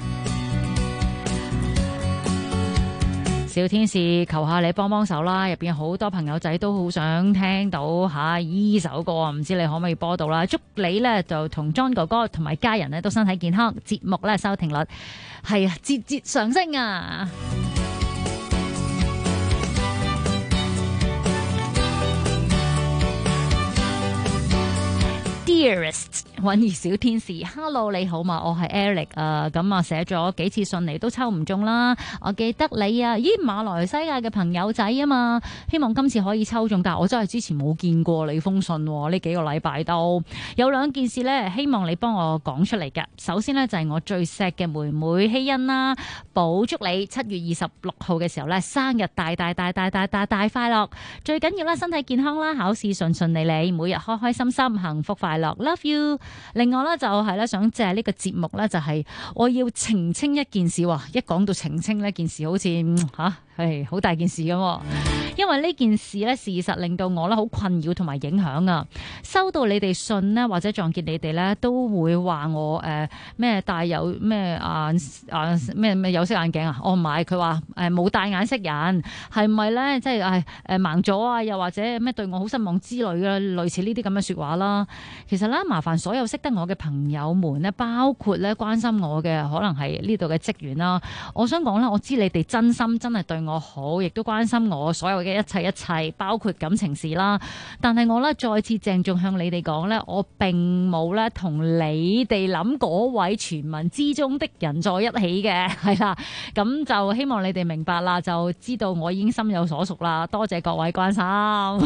小天使，求下你幫幫手啦！入邊好多朋友仔都好想聽到依首歌，唔知你可唔可以播到啦？祝你呢，就同 John 哥哥同埋家人呢都身體健康，節目呢收聽率係節節上升啊！Dearest， 允兒小天使 ，Hello 你好嘛？我係 Eric 啊，咁啊寫咗幾次信嚟都抽唔中啦。我記得你啊，咦馬來西亞嘅朋友仔啊嘛，希望今次可以抽中。但係我真係之前冇見過你封信，呢幾個禮拜都有2件事呢，希望你幫我講出嚟嘅。首先呢，就係我最錫嘅妹妹希欣啦，保祝你7月26號嘅時候呢，生日大快樂，最緊要啦身體健康啦，考試順順利利，每日開開心心，幸福快樂。 樂 ，love you。另外咧就係咧想借呢個節目咧，就係我要澄清一件事喎。一講到澄清呢件事好似係好大件事咁。因為呢件事咧，事實令到我咧好困擾同埋影響啊！收到你哋信呢，或者撞見你哋咧，都會話我咩戴有咩咩有色眼鏡啊？我唔係，佢話冇戴眼識人，係咪咧？即係盲咗啊？又或者咩對我好失望之類嘅類似呢啲咁嘅説話啦。其實咧，麻煩所有識得我嘅朋友們咧，包括咧關心我嘅，可能係呢度嘅職員啦。我想講咧，我知你哋真心真係對我好，亦都關心我所有嘅一切，包括感情事啦。但係我咧再次鄭重向你哋講咧，我並冇咧同你哋諗嗰位傳聞之中的人在一起嘅，係啦。咁就希望你哋明白啦，就知道我已經心有所屬啦。多謝各位關心，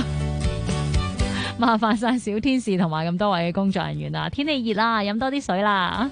麻煩晒小天使同埋咁多位嘅工作人員啦。天氣熱啦，飲多啲水啦。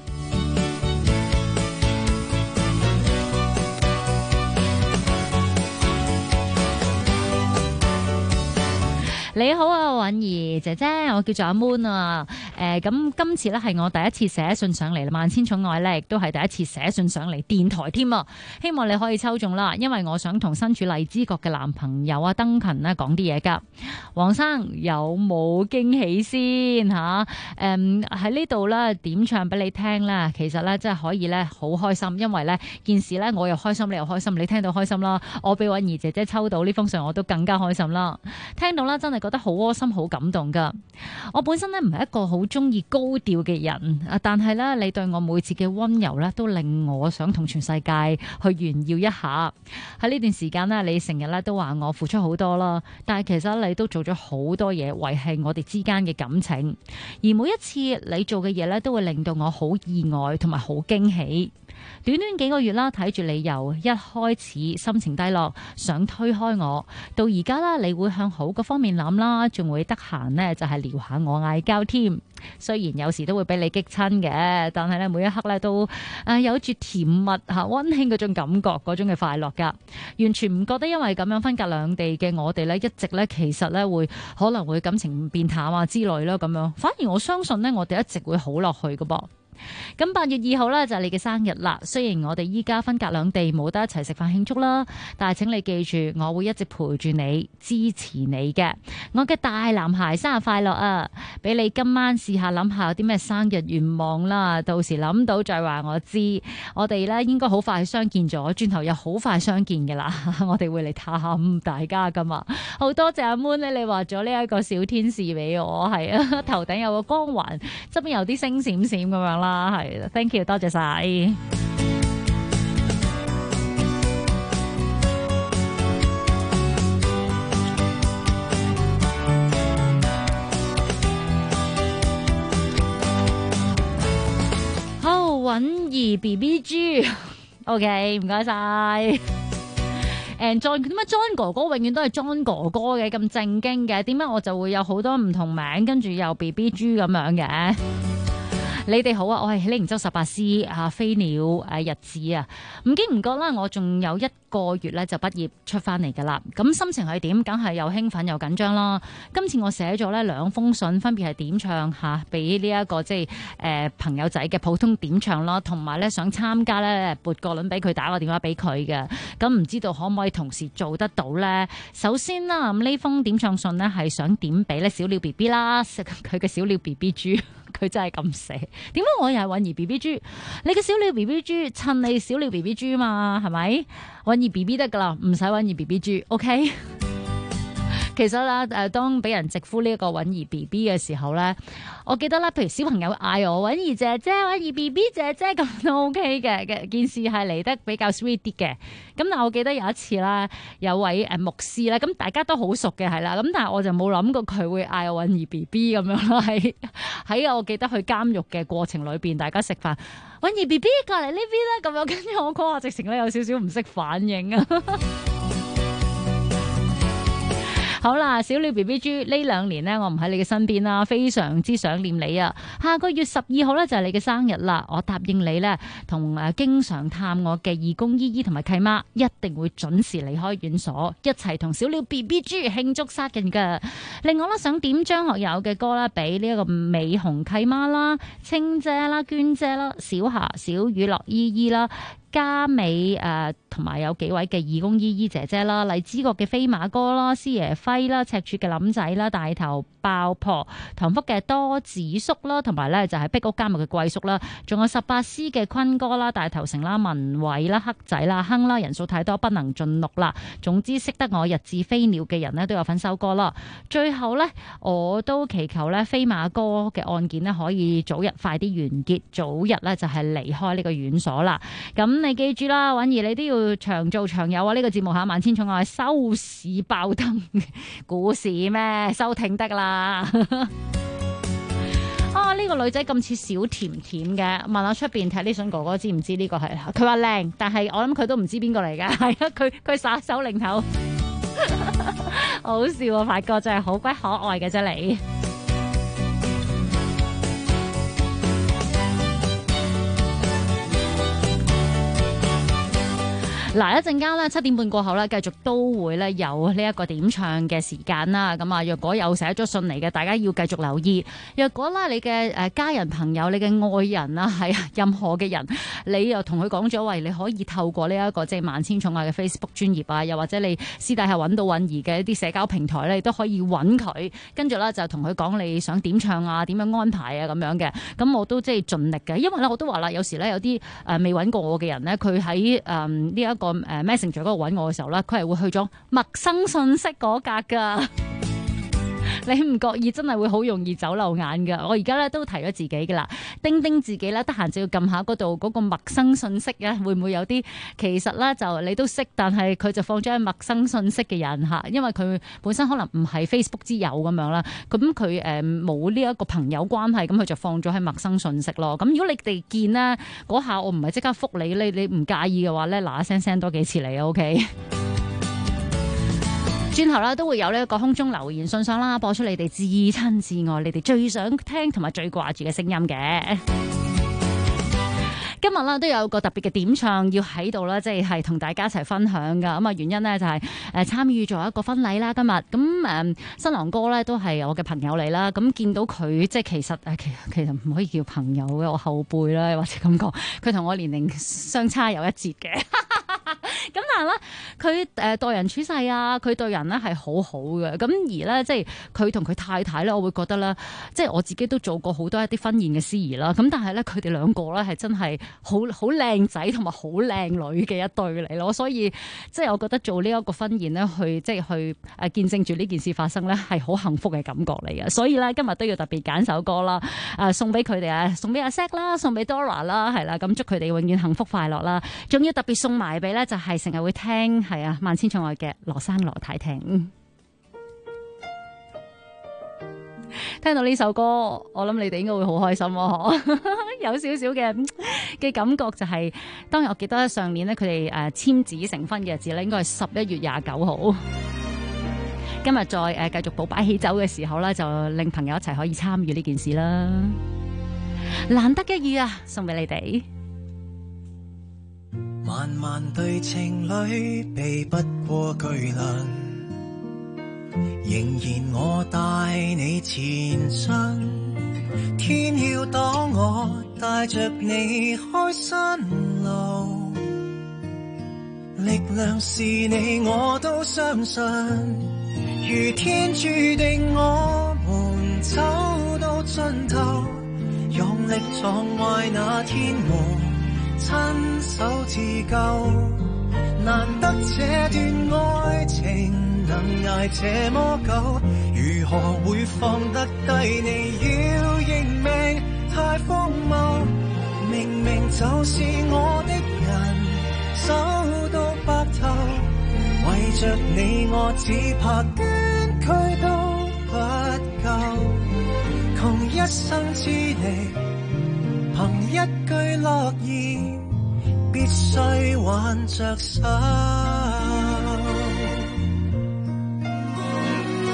你好啊，允兒姐姐，我叫做阿 Moon 啊。咁今次咧係我第一次寫信上嚟，萬千寵愛咧亦都係第一次寫信上嚟電台添啊！希望你可以抽中啦，因為我想同身處荔枝角嘅男朋友啊登勤咧講啲嘢㗎。黃生有冇驚喜先嚇？喺呢度咧點唱俾你聽咧，其實咧真係可以咧好開心，因為咧件事咧我又開心，你又開心，你聽到開心啦，我俾允兒姐姐抽到呢封信我都更加開心啦。聽到啦真係覺得好窩心，好感動㗎。我本身咧唔係一個好中意高調嘅人，但係咧你對我每次嘅溫柔咧，都令我想同全世界去炫耀一下。喺呢段時間咧，你成日咧都話我付出好多啦，但係其實你都做咗好多嘢維繫我哋之間嘅感情，而每一次你做嘅嘢咧，都會令到我好意外同埋好驚喜。短短幾個月啦，睇住你由一開始心情低落，想推開我，到而家啦，你會向好嗰方面諗啦，仲會得閒呢，就係撩下我嗌交添。雖然有時都會俾你激親嘅，但係咧每一刻咧都有住甜蜜溫馨嗰種感覺，嗰種嘅快樂噶，完全唔覺得因為咁樣分隔兩地嘅我哋咧，一直咧其實咧會可能會感情變淡啊之類啦咁樣。反而我相信咧，我哋一直會好落去噶噃。咁8月2號咧就係你嘅生日啦。雖然我哋依家分隔兩地冇得一齊食飯慶祝啦，但係請你記住，我會一直陪住你，支持你嘅。我嘅大男孩生日快樂啊！俾你今晚試下諗下有啲咩生日願望啦，到時諗到再話我知。我哋咧應該好快相見咗，轉頭又好快相見嘅啦。我哋會嚟探大家噶嘛。好多謝阿 Moon 咧，你畫咗呢一個小天使俾我，係啊，頭頂有個光環，側邊有啲星閃閃咁樣啦。係 ，thank you， 多謝晒。好，允兒 BB G，OK， 唔該晒。John 點解 John 哥哥永遠都係 John 哥哥嘅咁正經嘅？點解我就會有好多唔同名，跟住又 BB G 咁樣嘅？你哋好啊，我係喜靈洲18師飛鳥日子啊，唔經唔覺啦，我仲有1個月咧就畢業出翻嚟噶啦。咁心情係點？梗係又興奮又緊張啦。今次我寫咗咧2封信，分別係點唱嚇，俾呢一個即係朋友仔嘅普通點唱啦，同埋咧想參加咧撥個輪俾佢，打個電話俾佢嘅。咁唔知道可唔可以同時做得到咧？首先啦，咁呢封點唱信呢係想點俾咧小鳥 B B 啦，佢嘅小鳥 B B 豬。佢真係咁寫，點解我又係允兒 B B 豬？你嘅小鳥 B B 豬襯你小鳥 B B 豬嘛，係咪？允兒 B B 得噶啦，唔使允兒 B B 豬 ，OK？其實啦，當俾人直呼呢一個允兒 B B 嘅時候咧，我記得啦，譬如小朋友嗌我允兒姐姐、允兒 B B 姐姐咁都 OK 嘅，件事係嚟得比較 sweet 啲嘅。咁但係我記得有一次啦，有位牧師咧，咁大家都好熟嘅係啦，咁但係我就冇諗過佢會嗌我允兒 B B 咁樣啦，喺我記得去監獄嘅過程裏邊，大家食飯，允兒 B B 過嚟呢邊啦，咁樣跟住我講話，直情咧有少少唔識反應啊。 好啦，小鳥 BB 豬，呢2年呢，我唔喺你嘅身邊啦，非常之想念你啊！下個月12號呢，就係你嘅生日啦，我答應你呢，同經常探我嘅義工姨姨同埋契媽，一定會準時離開院所，一齊同小鳥 BB 豬慶祝生日噶。另外咧，想點張學友嘅歌啦，俾呢一個美紅契媽啦、清姐啦、娟姐啦、小霞、小雨樂姨姨啦、嘉美同埋有幾位嘅義工姨姨姐姐啦，荔枝角嘅飛馬哥啦、師爺輝啦、赤柱嘅林仔啦、大頭爆婆、唐福嘅多子叔啦，同埋咧就係碧屋監獄嘅貴叔啦，仲有18C嘅坤哥啦、大頭城啦、文偉啦、黑仔啦、亨啦，人數太多不能盡錄啦。總之識得我日字飛鳥嘅人呢，都有份收歌啦。最後呢，我都祈求咧飛馬哥嘅案件呢，可以早日快啲完結，早日咧就係離開呢個院所啦。咁你記住啦，允兒你都要長做長有啊！呢個節目嚇萬千寵愛收視爆燈，股市咩收聽得啦。啊！呢個女仔咁似小甜甜嘅，問下出邊睇呢信哥哥知唔知呢個係？佢話靚，但係我諗佢都唔知邊個嚟嘅。係啊，佢耍手擰頭，好笑啊！發哥真係好鬼可愛嘅啫你。嗱，一陣間咧7點半過後咧，繼續都會咧有呢一個點唱嘅時間啦。咁啊，若果有寫咗信嚟嘅，大家要繼續留意。若果啦，你嘅家人朋友、你嘅愛人啊，係任何嘅人，你又同佢講咗，喂，你可以透過呢一個即係萬千寵愛嘅 Facebook 專頁啊，又或者你私底下揾到允兒嘅一啲社交平台咧，都可以揾佢，跟住咧就同佢講你想點唱啊，點樣安排啊咁樣嘅。咁我都即係盡力嘅，因為咧我都話啦，有時咧有啲未揾過我嘅人咧，佢喺呢一個Messenger 嗰度揾我嘅時候咧，佢係會去咗陌生信息嗰格噶。你唔覺意真係會好容易走漏眼噶。我而家咧都提咗自己噶啦，叮叮自己咧，得閒就要撳下嗰度嗰個陌生信息啊，會唔會有啲其實咧就你都識，但係佢就放咗喺陌生信息嘅人嚇，因為佢本身可能唔係 Facebook 之友咁樣啦，咁佢冇呢一個朋友關係，咁佢就放咗喺陌生信息咯。咁如果你哋見呢嗰下我唔係即刻覆你，你唔介意嘅話咧，嗱一聲 send 多幾次嚟啊 OK。轉頭啦，都會有呢一個空中留言信箱啦，播出你哋至親至愛、你哋最想聽同埋最掛住嘅聲音嘅。今日啦都有個特別嘅點唱要喺度啦，即係同大家一齊分享噶。咁啊原因呢就係參與咗一個婚禮啦，今日咁新郎哥咧都係我嘅朋友嚟啦。咁見到佢即係其實唔可以叫朋友嘅，我後輩啦，或者咁講，佢同我年齡相差有一截嘅。咁但係咧，佢待人處世啊，佢對人咧係好好嘅。咁而咧，即係佢同佢太太咧，我會覺得咧，即係我自己都做過好多一啲婚宴嘅司儀啦。咁但係咧，佢哋兩個咧係真係好靚仔同埋好靚女嘅一對嚟咯。所以即係我覺得做呢一個婚宴咧，去見證住呢件事發生咧，係好幸福嘅感覺嚟嘅。所以咧，今日都要特別揀首歌啦，送俾佢哋啊，送俾阿 Zack 啦，送俾 Dora 啦，係啦，咁祝佢哋永遠幸福快樂啦。仲要特別送埋俾咧，就係成日會聽係啊萬千寵愛嘅羅生羅太聽。聽到呢首歌，我諗你哋應該會好開心咯，有少少嘅感覺就係、是，當日我記得上年咧，佢哋簽紙成婚嘅日子咧，應該係11月29號。今日再繼續步擺喜酒嘅時候咧，就令朋友一齊可以參與呢件事啦。難得一遇啊，送俾你哋。 萬萬對情侶避不過巨輪，仍然我帶你前進，天要擋我，帶着你開新路，力量是你我都相信，如天注定我們走到盡頭，用力撞壞那天門，親手自救，難得這段愛情能捱這麼久，如何會放得低你要認命，太荒謬，明明就是我的人，走到白頭，為着你我只怕捐軀都不夠，窮一生之力，憑一句諾言，必須挽着手。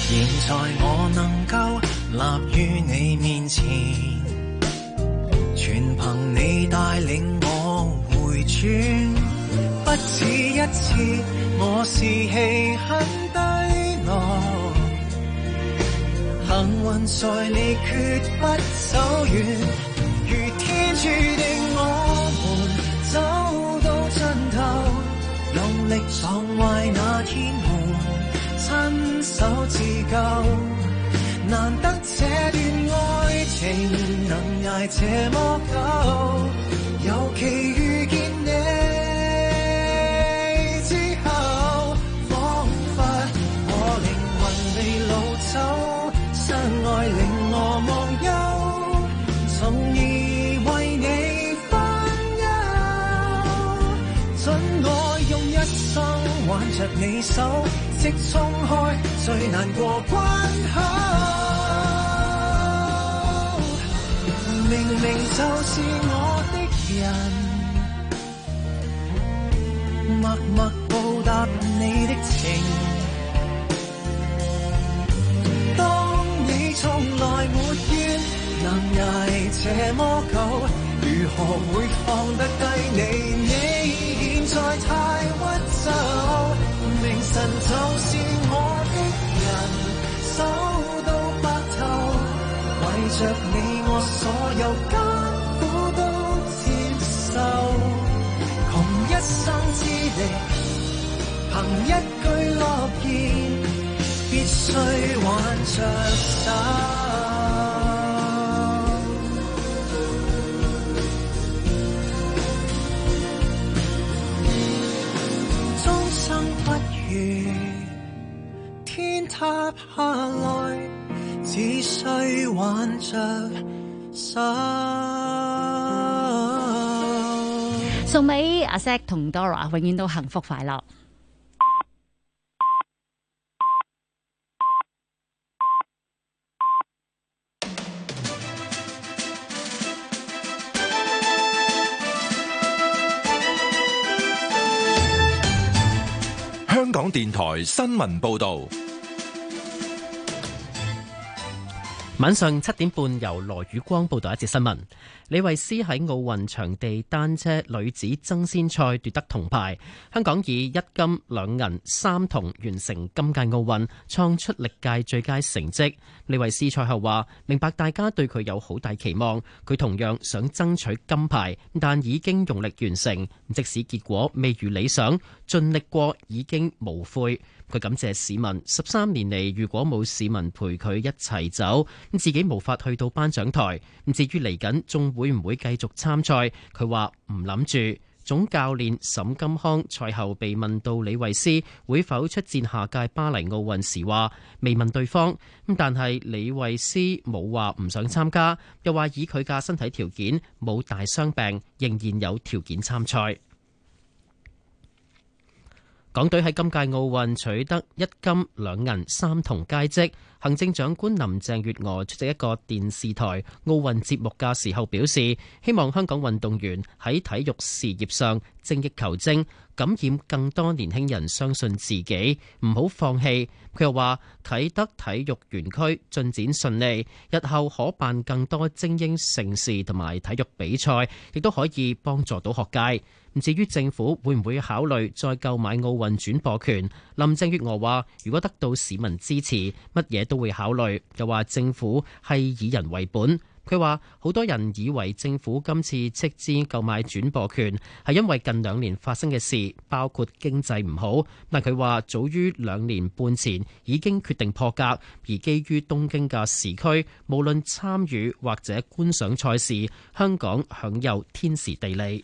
現在我能夠立於你面前，全憑你帶領我回轉。不止一次，我士氣很低落，幸運在你決不走遠，如天注定我們走到盡頭，用力撞壞那天門，親手自救。難得這段愛情能捱這麼久，尤其遇見你之後，彷彿我靈魂未老走，相愛令我忘憂，從而為你分憂，准我用一生挽着你手，直衝開最難過關口。明明就是我的人，默默報答你的情。當你從來沒怨，能捱這麼久，如何會放得低你？你現在太屈就，明晨就是我的人，守到白頭。為着你我所有艱苦都接受，窮一生之力，憑一句諾言，必須挽着手，終生不渝，天塌下來只需挽着手。 送俾阿 Zack 同 Dora， 永遠都幸福快樂。 香港電台新聞報導。 晚上7點半，由羅宇光報道一節新聞。李慧詩喺奧運場地單車女子爭先賽奪得銅牌，香港以1金2銀3銅完成今屆奧運，創出歷屆最佳成績。李慧詩賽後話：明白大家對佢有好大期望，佢同樣想爭取金牌，但已經用力完成，即使結果未如理想，盡力過已經無悔。佢感謝市民，13年嚟如果冇市民陪佢一齊走，自己無法去到頒獎台。至於嚟緊仲會唔會繼續參賽，佢話唔諗住。總教練沈金康賽後被問到李慧詩會否出戰下屆巴黎奧運時，話未問對方，但係李慧詩冇話唔想參加，又話以佢嘅身體條件冇大傷病，仍然有條件參賽。港隊喺今屆奧運取得1金2銀3銅佳績。行政長官林鄭月娥出席一個電視台奧運節目嘅時候表示，希望香港運動員喺體育事業上精益求精，感染更多年輕人相信自己，唔好放棄。佢又話啟德體育園區進展順利，日後可辦更多精英盛事同埋體育比賽，亦都可以幫助到學界。至於政府會唔會考慮再購買奧運轉播權，林鄭月娥話如果得到市民支持，乜嘢都會考慮。又話政府係以人為本。佢話好多人以為政府今次斥資購買轉播權係因為近2年發生嘅事，包括經濟唔好。但佢話早於2年半前已經決定破格，而基於東京嘅時區，無論參與或者觀賞賽事，香港享有天時地利。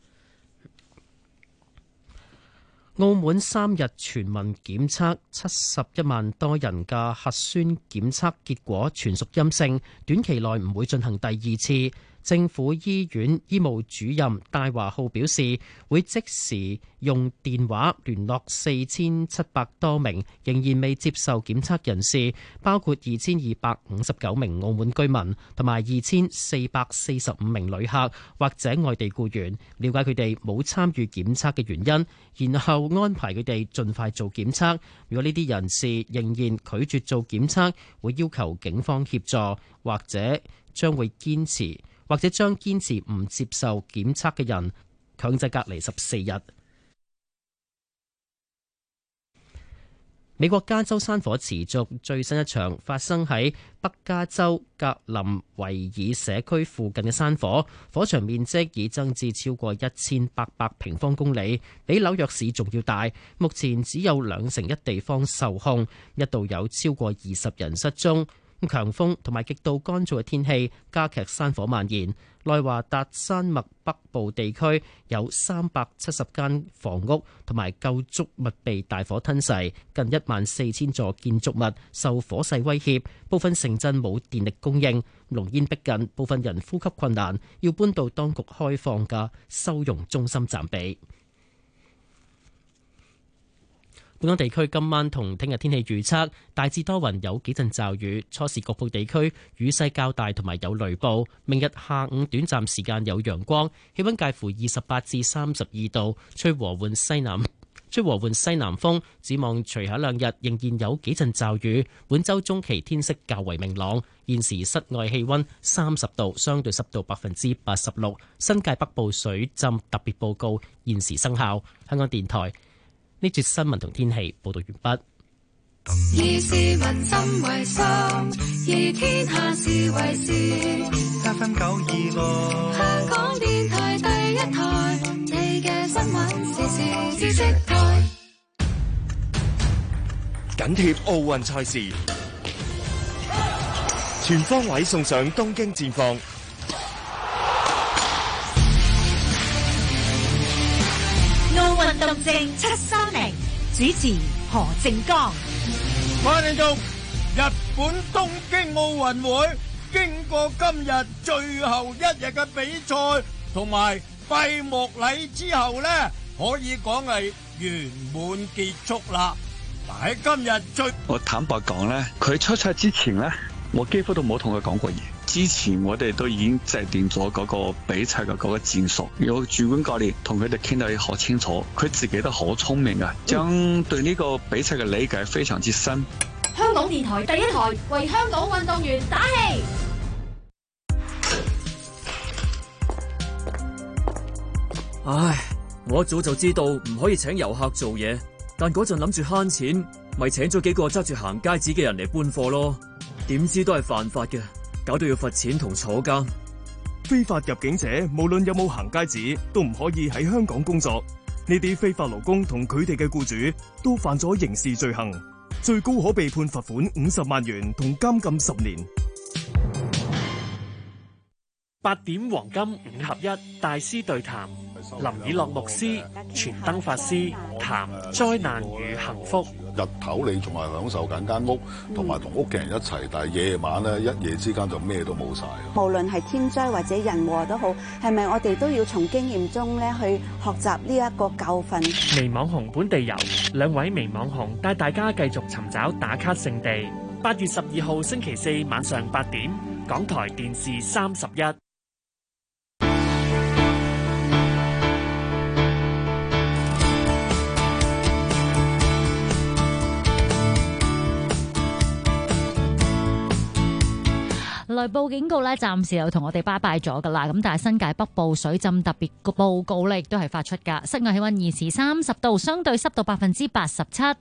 澳門3日全民檢測71萬多人嘅核酸檢測結果全屬陰性，短期內唔會進行第2次。 政府醫院醫務主任戴華浩表示，會即時用電話聯絡4700多名仍然未接受檢測人士，包括2259名澳門居民同埋2445名旅客或者外地僱員，了解佢哋冇參與檢測嘅原因，然後安排佢哋盡快做檢測。如果呢啲人士仍然拒絕做檢測，會要求警方協助，或者將堅持唔接受檢測嘅人強制隔離14日。美國加州山火持續，最新一場發生喺北加州格林維爾社區附近嘅山火，火場面積已增至超過1800平方公里，比紐約市仲要大。目前只有21%一地方受控，一度有超過20人失蹤。強風同埋極度乾燥嘅天氣加劇山火蔓延。內華達山脈北部地區有370間房屋同埋構築物被大火吞噬，近14000座建築物受火勢威脅，部分城鎮冇電力供應，濃煙逼近，部分人呼吸困難，要搬到當局開放嘅收容中心暫避。本港地區今晚同聽日天氣預測大致多雲，有幾陣驟雨，初時局部地區雨勢較大，同埋有雷暴。明日下午短暫時間有陽光，氣溫介乎28至32度，吹和緩西南風。展望隨後兩日仍然有幾陣驟雨。本週中期天色較為明朗。現時室外氣溫30度，相對濕度86%。新界北部水浸特別報告現時生效。香港電台呢節新聞同天氣報道完畢。 以市民心為心，以天下事為事。FM 926，香港電台第一台，你嘅新聞時事知識台。 緊貼奧運賽事，全方位送上東京戰況。 奧運動靜730，主持何正剛。 各位聽眾，日本東京奧運會經過今日最後一日嘅比賽同埋閉幕禮之後呢，可以講係圓滿結束啦。喺今日我坦白講呢，佢出賽之前呢，我幾乎都冇同佢講過嘢。之前我哋都已經制定咗嗰個比賽嘅嗰個戰術，有主管教練同佢哋傾得好清楚，佢自己都好聰明啊，將對呢個比賽嘅理解非常之深。 香港電台第一台為香港運動員打氣。 唉，我一早就知道唔可以請遊客做嘢，但嗰陣諗住慳錢，咪請咗幾個揸住行街紙嘅人嚟搬貨咯，點知都係犯法嘅。搞到要罰錢同坐監。 非法入境者無論有冇行街紙，都唔可以喺香港工作。呢啲非法勞工同佢哋嘅僱主都犯咗刑事罪行，最高可被判罰款50萬元同監禁10年。 8點黃金5合1大師對談，林以樂牧師、傳燈法師談災難與幸福。 日頭你仲係享受緊間屋，同埋同屋企人一齊，但係夜晚咧一夜之間就咩都冇晒。 無論係天災或者人禍都好，係咪我哋都要從經驗中咧去學習呢一個教訓？ 微網紅本地遊，2位微網紅帶大家繼續尋找打卡勝地。8月12號星期4晚上8點，港台電視31。 雷暴警告咧，暫時又同我哋拜拜咗噶啦。咁但係新界北部水浸特別報告咧，亦都係發出噶。室外氣溫現時30度，相對濕度87%。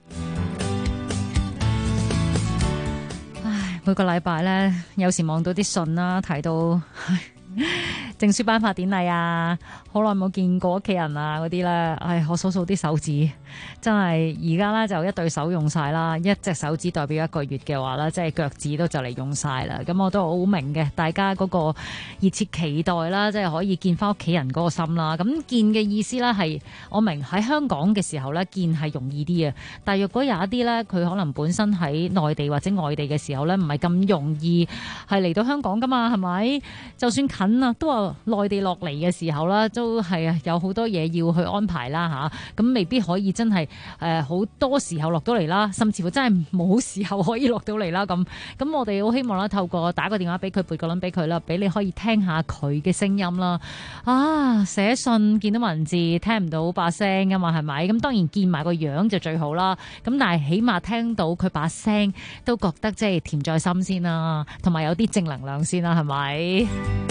唉，每個禮拜咧，有時望到啲信啦，睇到即證書頒發典禮啊，好耐冇見過屋企人啊嗰啲咧，唉，我數數啲手指，真係而家咧就一對手用晒啦，一隻手指代表1個月嘅話咧，即係腳趾都就嚟用晒啦。咁我都好明嘅，大家嗰個熱切期待啦，即係可以見翻屋企人嗰個心啦。咁見嘅意思咧係，我明喺香港嘅時候咧見係容易啲啊，但係若果有一啲咧，佢可能本身喺內地或者外地嘅時候咧，唔係咁容易係嚟到香港噶嘛，係咪？就算近啊，都話內地落嚟嘅時候啦，都係啊有好多嘢要去安排啦吓，咁未必可以真係好多時候落到嚟啦，甚至乎真係冇時候可以落到嚟啦咁。咁我哋好希望啦，透過打個電話俾佢，撥個輪俾佢啦，俾你可以聽下佢嘅聲音啦。啊，寫信見到文字聽唔到把聲噶嘛，係咪？咁當然見埋個樣就最好啦。咁但係起碼聽到佢把聲，都覺得即係甜在心先啦，同埋有啲正能量先啦，係咪？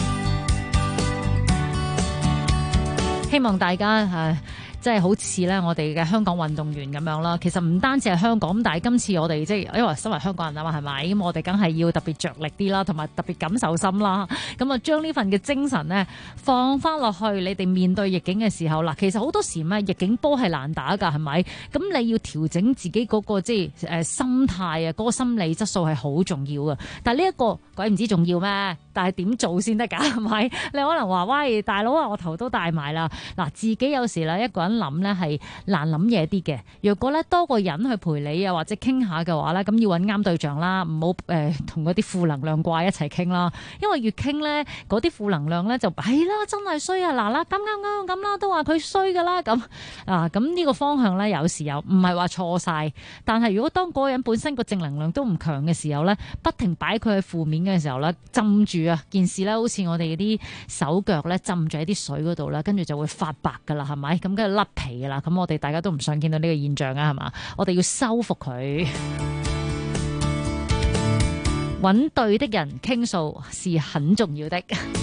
希望大家即係好似咧，我哋嘅香港運動員咁樣啦。其實唔單止係香港，但係今次我哋即係因為身為香港人啊嘛，係咪？咁我哋梗係要特別着力啲啦，同埋特別感受心啦。咁啊，將呢份嘅精神呢放翻落去，你哋面對逆境嘅時候啦。其實好多時咩逆境波係難打㗎，係咪？咁你要調整自己嗰個即係心態啊，嗰個心理質素係好重要㗎。但係呢一個鬼唔知重要咩？但係點做先得㗎？係咪？你可能話喂，大佬啊，我頭都大埋啦。嗱，自己有時啦，一個人諗咧係難諗嘢啲嘅。若果咧多個人去陪你啊，或者傾下嘅話咧，咁要揾啱對象啦，唔好同嗰啲負能量怪一齊傾啦。因為越傾咧，嗰啲負能量咧就係啦，真係衰啊！嗱咁啦，都話佢衰噶啦咁啊。咁呢個方向咧，有時又唔係話錯晒，但係如果當嗰個人本身個正能量都唔強嘅時候咧，不停擺佢喺負面嘅時候咧，浸住啊件事咧，好似我哋啲手腳咧浸住喺啲水嗰度啦，跟住就會發白噶啦，係咪？咁跟住甩皮噶啦，咁我哋大家都唔想見到呢個現象啊，係嘛？我哋要修復佢，揾對的人傾訴是很重要的。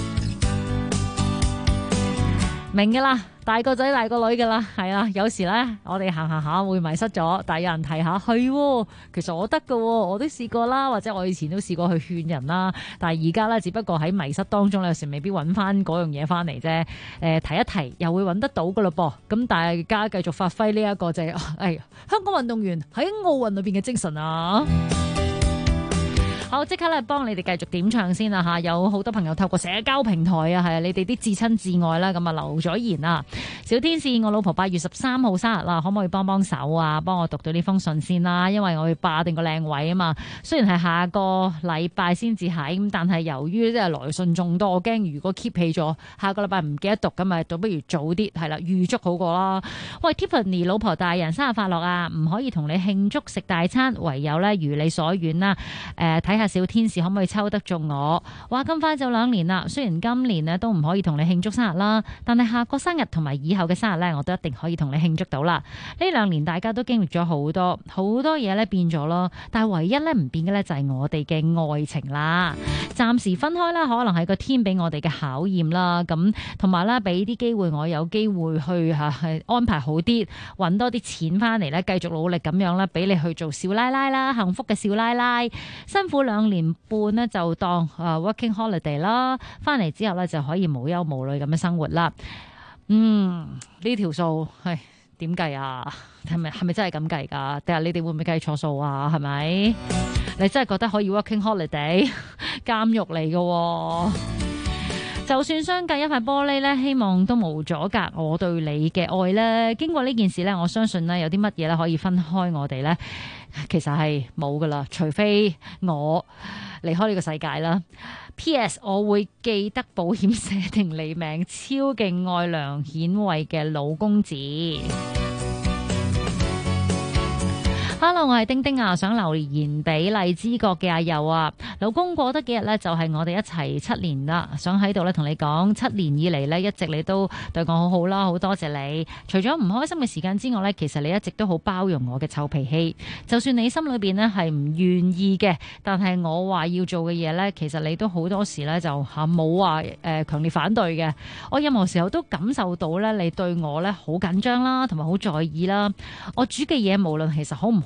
明噶啦，大個仔大個女噶啦，係啦。有時咧，我哋行下會迷失咗，但係有人提下係，其實我得噶，我都試過啦，或者我以前都試過去勸人啦。但係而家咧，只不過喺迷失當中，有時未必揾翻嗰樣嘢翻嚟啫。提一提又會揾得到噶咯噃。咁大家繼續發揮呢一個就係香港運動員喺奧運裏邊嘅精神啊！好，即刻咧幫你哋繼續點唱先啦吓，有好多朋友透過社交平台啊，係你哋啲至親至愛啦，咁啊留咗言啊，小天使，我老婆8月13號生日啦，可唔可以幫手啊？幫我讀到呢封信先啦，因為我要霸定個靚位啊嘛。雖然係下個禮拜先至係，咁但係由於即係來信眾多，我驚如果 keep 起咗，下個禮拜唔記得讀咁咪，倒不如早啲係啦，預祝好過啦。喂 Tiffany 老婆大人生日快樂啊！唔可以同你慶祝食大餐，唯有咧如你所願啦。睇下小天使可唔可以抽得中我？話咁快就2年啦，雖然今年呢都唔可以同你慶祝生日啦，但係下個生日同埋以後嘅生日呢，我都一定可以同你慶祝到啦。呢2年大家都經歷咗好多嘢咧變咗咯，但係唯一咧唔變嘅咧就係我哋嘅愛情啦。暫時分開啦，可能係個天俾我哋嘅考驗啦，咁同埋啦俾啲機會我有機會去安排好啲，搵多啲錢翻嚟咧，繼續努力咁樣啦，俾你去做少奶奶啦，幸福嘅少奶奶，辛苦2年半呢，就當working holiday 啦，翻嚟之後呢，就可以無憂無慮咁樣生活啦。呢條數係點計啊？係咪真係咁計㗎？定係你哋會唔會計錯數啊？係咪？你真係覺得可以 working holiday 監獄嚟㗎？就算相隔一塊玻璃咧，希望都無阻隔我對你嘅愛咧。經過呢件事咧，我相信咧有啲乜嘢咧可以分開我哋咧，其實係冇噶啦，除非我離開呢個世界啦。P.S. 我會記得保險寫定你名，超勁愛梁顯慧嘅老公子。Hello， 我係丁丁啊，想留言俾荔枝角嘅阿佑啊，老公過得幾日呢？就係我哋一齊7年啦，想喺度咧同你講，7年以嚟呢，一直你都對我好好啦，好多謝你。除咗唔開心嘅時間之外呢，其實你一直都好包容我嘅臭脾氣，就算你心裏邊呢係唔願意嘅，但係我話要做嘅嘢呢，其實你都好多時呢就冇話強烈反對嘅。我任何時候都感受到呢，你對我呢好緊張啦，同埋好在意啦。我煮嘅嘢無論其實好唔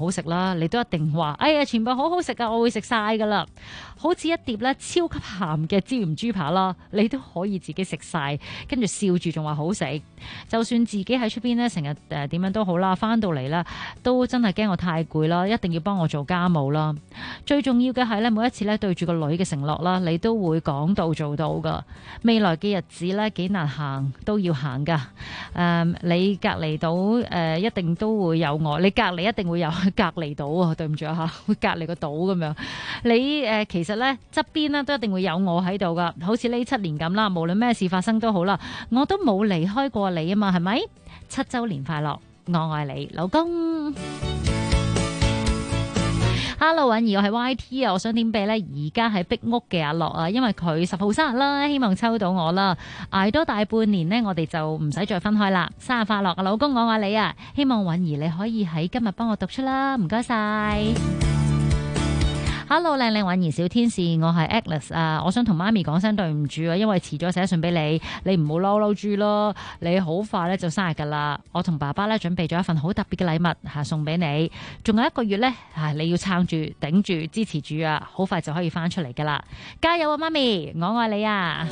好食啦，你都一定話哎呀全部好好食啊，我會食晒噶啦。好似一碟咧超級鹹嘅椒鹽豬扒啦，你都可以自己食晒，跟住笑住仲話好食。就算自己喺出邊咧成日點樣都好啦，翻到嚟咧都真係驚我太攰啦，一定要幫我做家務啦。最重要嘅係咧，每一次咧對住個女嘅承諾啦，你都會講到做到噶。未來嘅日子咧幾難行都要行噶。你隔離島一定都會有我，你隔離一定會有隔離島啊，對唔住啊，會隔離個島咁樣。你其實咧側邊咧都一定會有我喺度噶，好似呢7年咁啦，無論咩事發生都好啦，我都冇離開過你啊嘛，係咪？7週年快樂，我愛你，老公。Hello， 允兒，我係 YT 啊，我想點俾咧而家喺壁屋嘅阿樂啊，因為佢10號生日啦，希望抽到我啦，捱多大半年呢，我哋就唔使再分開啦。生日快樂啊，老公，我愛你啊，希望允兒你可以喺今日幫我讀出啦，唔該晒。Hello， 靚靚允兒小天使，我係 Agnes 啊，我想同媽咪講聲對唔住啊，因為遲咗寫信俾你，你唔好嬲住咯，你好快咧就生日噶啦，我同爸爸咧準備咗一份好特別嘅禮物送俾你，仲有1個月咧你要撐住頂住支持住啊，好快就可以翻出嚟噶啦，加油啊媽咪，我愛你啊！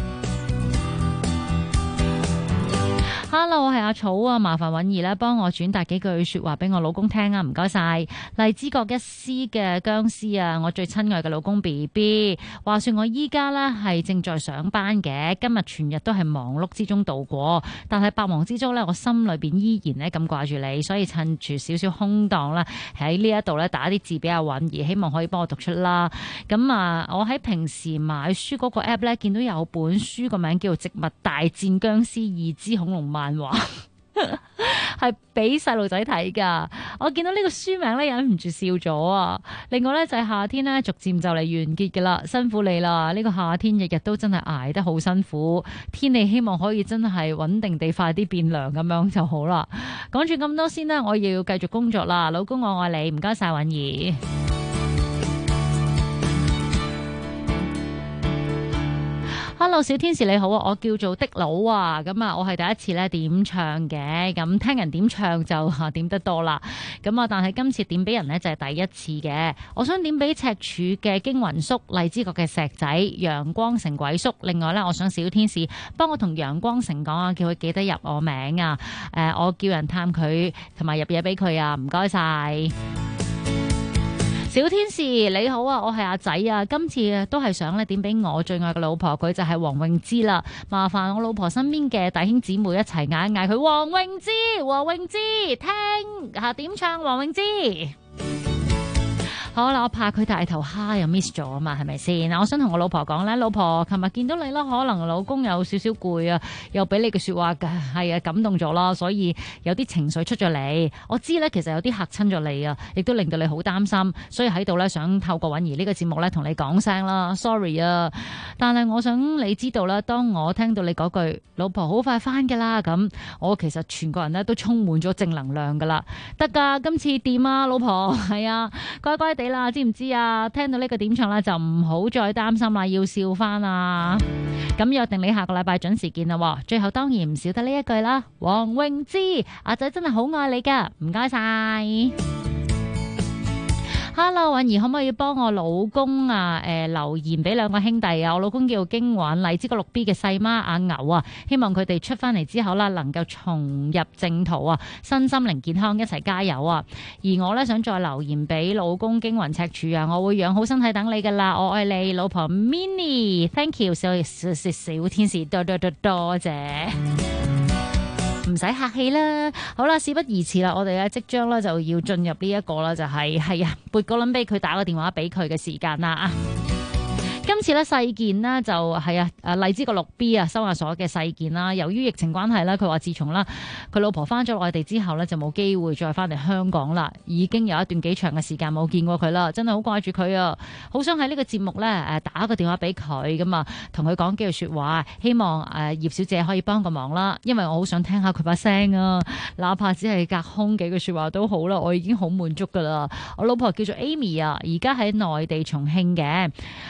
Hello， 我係阿草啊，麻煩允兒咧幫我轉達幾句說話俾我老公聽啊，唔該晒。荔枝角一絲嘅僵屍啊，我最親愛嘅老公 BB， 話說我依家呢係正在上班嘅，今日全日都係忙碌之中度過，但係百忙之中呢，我心裏邊依然呢咁掛住你，所以趁住少少空檔啦，喺呢一度呢打啲字俾阿允兒，希望可以幫我讀出啦。咁啊，我喺平時買書嗰個 app 呢，見到有本書個名叫做《植物大戰僵屍2之恐龍漫畫》，係俾細路仔睇噶。我見到呢個書名咧，忍唔住笑咗啊！另外咧就係夏天咧，逐漸就嚟完結噶啦，辛苦你啦！呢個夏天日日都真係挨得好辛苦，天氣希望可以真係穩定地快啲變涼咁樣就好啦。講住咁多先啦，我要繼續工作啦，老公我愛你，唔該晒允兒。Hello， 小天使你好啊，我叫做的佬啊，咁啊，我係第一次咧點唱嘅，咁聽人點唱就點得多啦，咁啊，但係今次點俾人呢，就係第一次嘅，我想點俾赤柱嘅驚魂叔、荔枝角嘅石仔、陽光城鬼叔，另外咧，我想小天使幫我同陽光城講啊，叫佢記得入我名啊，我叫人探佢同埋入嘢俾佢啊，唔該晒。小天使你好啊，我係阿仔啊，今次都係想咧點俾我最愛嘅老婆，佢就係黃詠芝啦。麻煩我老婆身邊嘅弟兄姊妹一齊嗌一嗌佢黃詠芝，黃詠芝聽下點唱黃詠芝。好啦，我怕佢大頭蝦又 miss 咗啊嘛，係咪先？我想同我老婆講咧，老婆，琴日見到你啦，可能老公有少少攰啊，又俾你嘅說話係啊感動咗啦，所以有啲情緒出咗嚟。我知咧，其實有啲嚇親咗你啊，亦都令到你好擔心，所以喺度咧想透過允兒呢個節目咧同你講聲啦 ，sorry 啊。但係我想你知道啦，當我聽到你嗰句老婆好快翻噶啦，咁我其實全個人咧都充滿咗正能量噶啦，得噶，今次掂啊，老婆，係啊，乖乖地啦，知唔知啊？聽到呢個點唱啦，就唔好再擔心啦，要笑翻啊！咁約定你下個禮拜準時見啦。最後當然唔少得呢一句啦，黃詠芝，阿仔真係好愛你噶，唔該晒。Hello， 允兒可唔可以幫我老公啊？留言俾兩個兄弟啊！我老公叫經允，荔枝角6B嘅細媽阿牛啊，希望佢哋出翻嚟之後啦，能夠重入正途啊，身心靈健康，一齊加油啊！而我咧想再留言俾老公經允赤柱啊，我會養好身體等你噶啦，我愛你，老婆 Minnie，Thank you， 小天使，多謝。唔使客氣啦，好啦，事不宜遲啦，我哋咧即將咧就要進入呢一個啦，就係撥個輪俾佢，打個電話俾佢嘅時間啦啊！今次咧細件呢就係荔枝角6B收押所嘅細件啦。由於疫情關係咧，佢話自從啦佢老婆翻咗內地之後咧，就冇機會再翻嚟香港啦。已經有一段幾長嘅時間冇見過佢啦，真係好掛住佢啊！好想喺呢個節目咧打個電話俾佢咁啊，同佢講幾句說話，希望葉小姐可以幫個忙啦。因為我好想聽下佢把聲啊，哪怕只係隔空幾句說話都好啦，我已經好滿足噶啦。我老婆叫做 Amy 啊，而家喺內地重慶嘅。老婆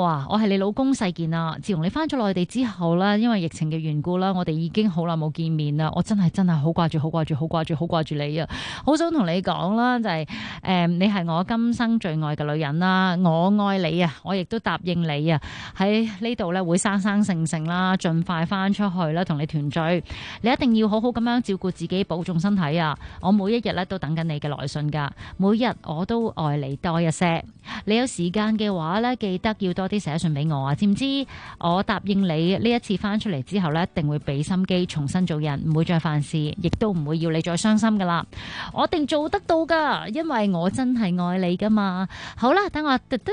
啊，我係你老公世健啊。自從你翻咗內地之後啦，因為疫情嘅緣故啦，我哋已經好耐冇見面啦。我真係好掛住你啊！好想同你講啦，就係你係我今生最愛嘅女人啦，我愛你啊！我亦都答應你啊，喺呢度咧會生生性性啦，盡快翻出去啦，同你團聚。你一定要好好咁樣照顧自己，保重身體啊！我每一日咧都等緊你嘅來信噶，每日我都愛你多一些。你有時間嘅話咧，記得要多啲寫信俾我啊！知唔知？我答應你呢一次翻出嚟之後咧，一定會俾心機重新做人，唔會再犯事，亦都唔會要你再傷心噶啦。我一定做得到噶，因為我真係愛你噶嘛。好啦，等我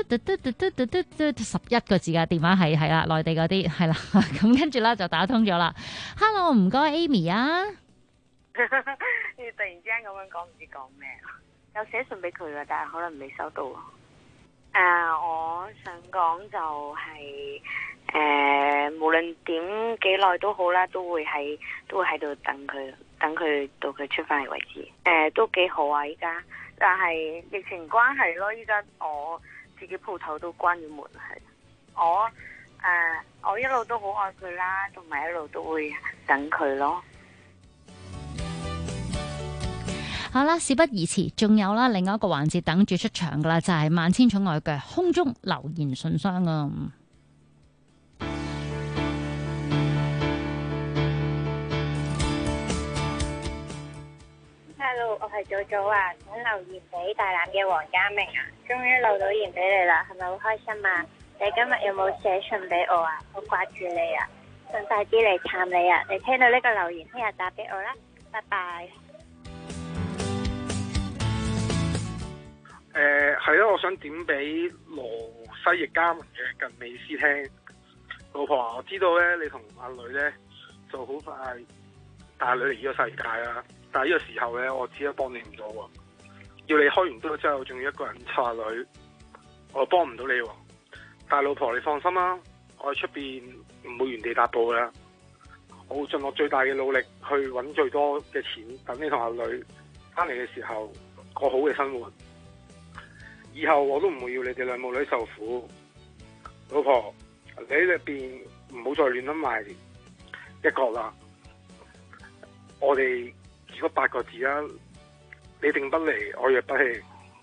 11個字嘅電話係啦，內地嗰啲係啦，咁跟住啦就打通咗啦。Hello， 唔該 Amy 啊。 你突然之間咁樣講，唔知講咩？有寫信俾佢噶，但係可能未收到。我想講就係、無論點幾耐都好啦，都會喺度等佢到佢出翻嚟為止。都幾好啊！依家，但係疫情關係咯，依家我自己鋪頭都關咗門，係我一路都好愛佢啦，同埋一路都會等佢咯。 好啦，事不宜遲，仲有啦，另外一個環節等住出場噶啦，就係萬千寵愛嘅空中留言信箱啊。 Hello， 我係祖祖啊，想留言俾大欖嘅黃家明啊，終於留到言俾你啦，係咪好開心啊？你今日有冇寫信俾我啊？好掛住你啊，想快啲嚟探你啊！你聽到呢個留言，聽日打俾我啦，拜拜。 係咯，我想點俾羅西翼嘉文嘅近美斯聽。老婆啊，我知道咧，你同阿女咧就好快帶女嚟呢個世界啦。但係呢個時候咧，我只係幫你唔到喎。要你開完刀之後，仲要一個人湊阿女，我幫唔到你喎。但係老婆，你放心啦，我喺出邊唔會原地踏步噶啦。我會盡我最大嘅努力去揾最多嘅錢，等你同阿女翻嚟嘅時候過好嘅生活。以後我都唔會要你哋兩母女受苦。老婆，你喺入邊唔好再亂諗埋一角啦。我哋只嗰8個字啦，你定不離，我若不棄。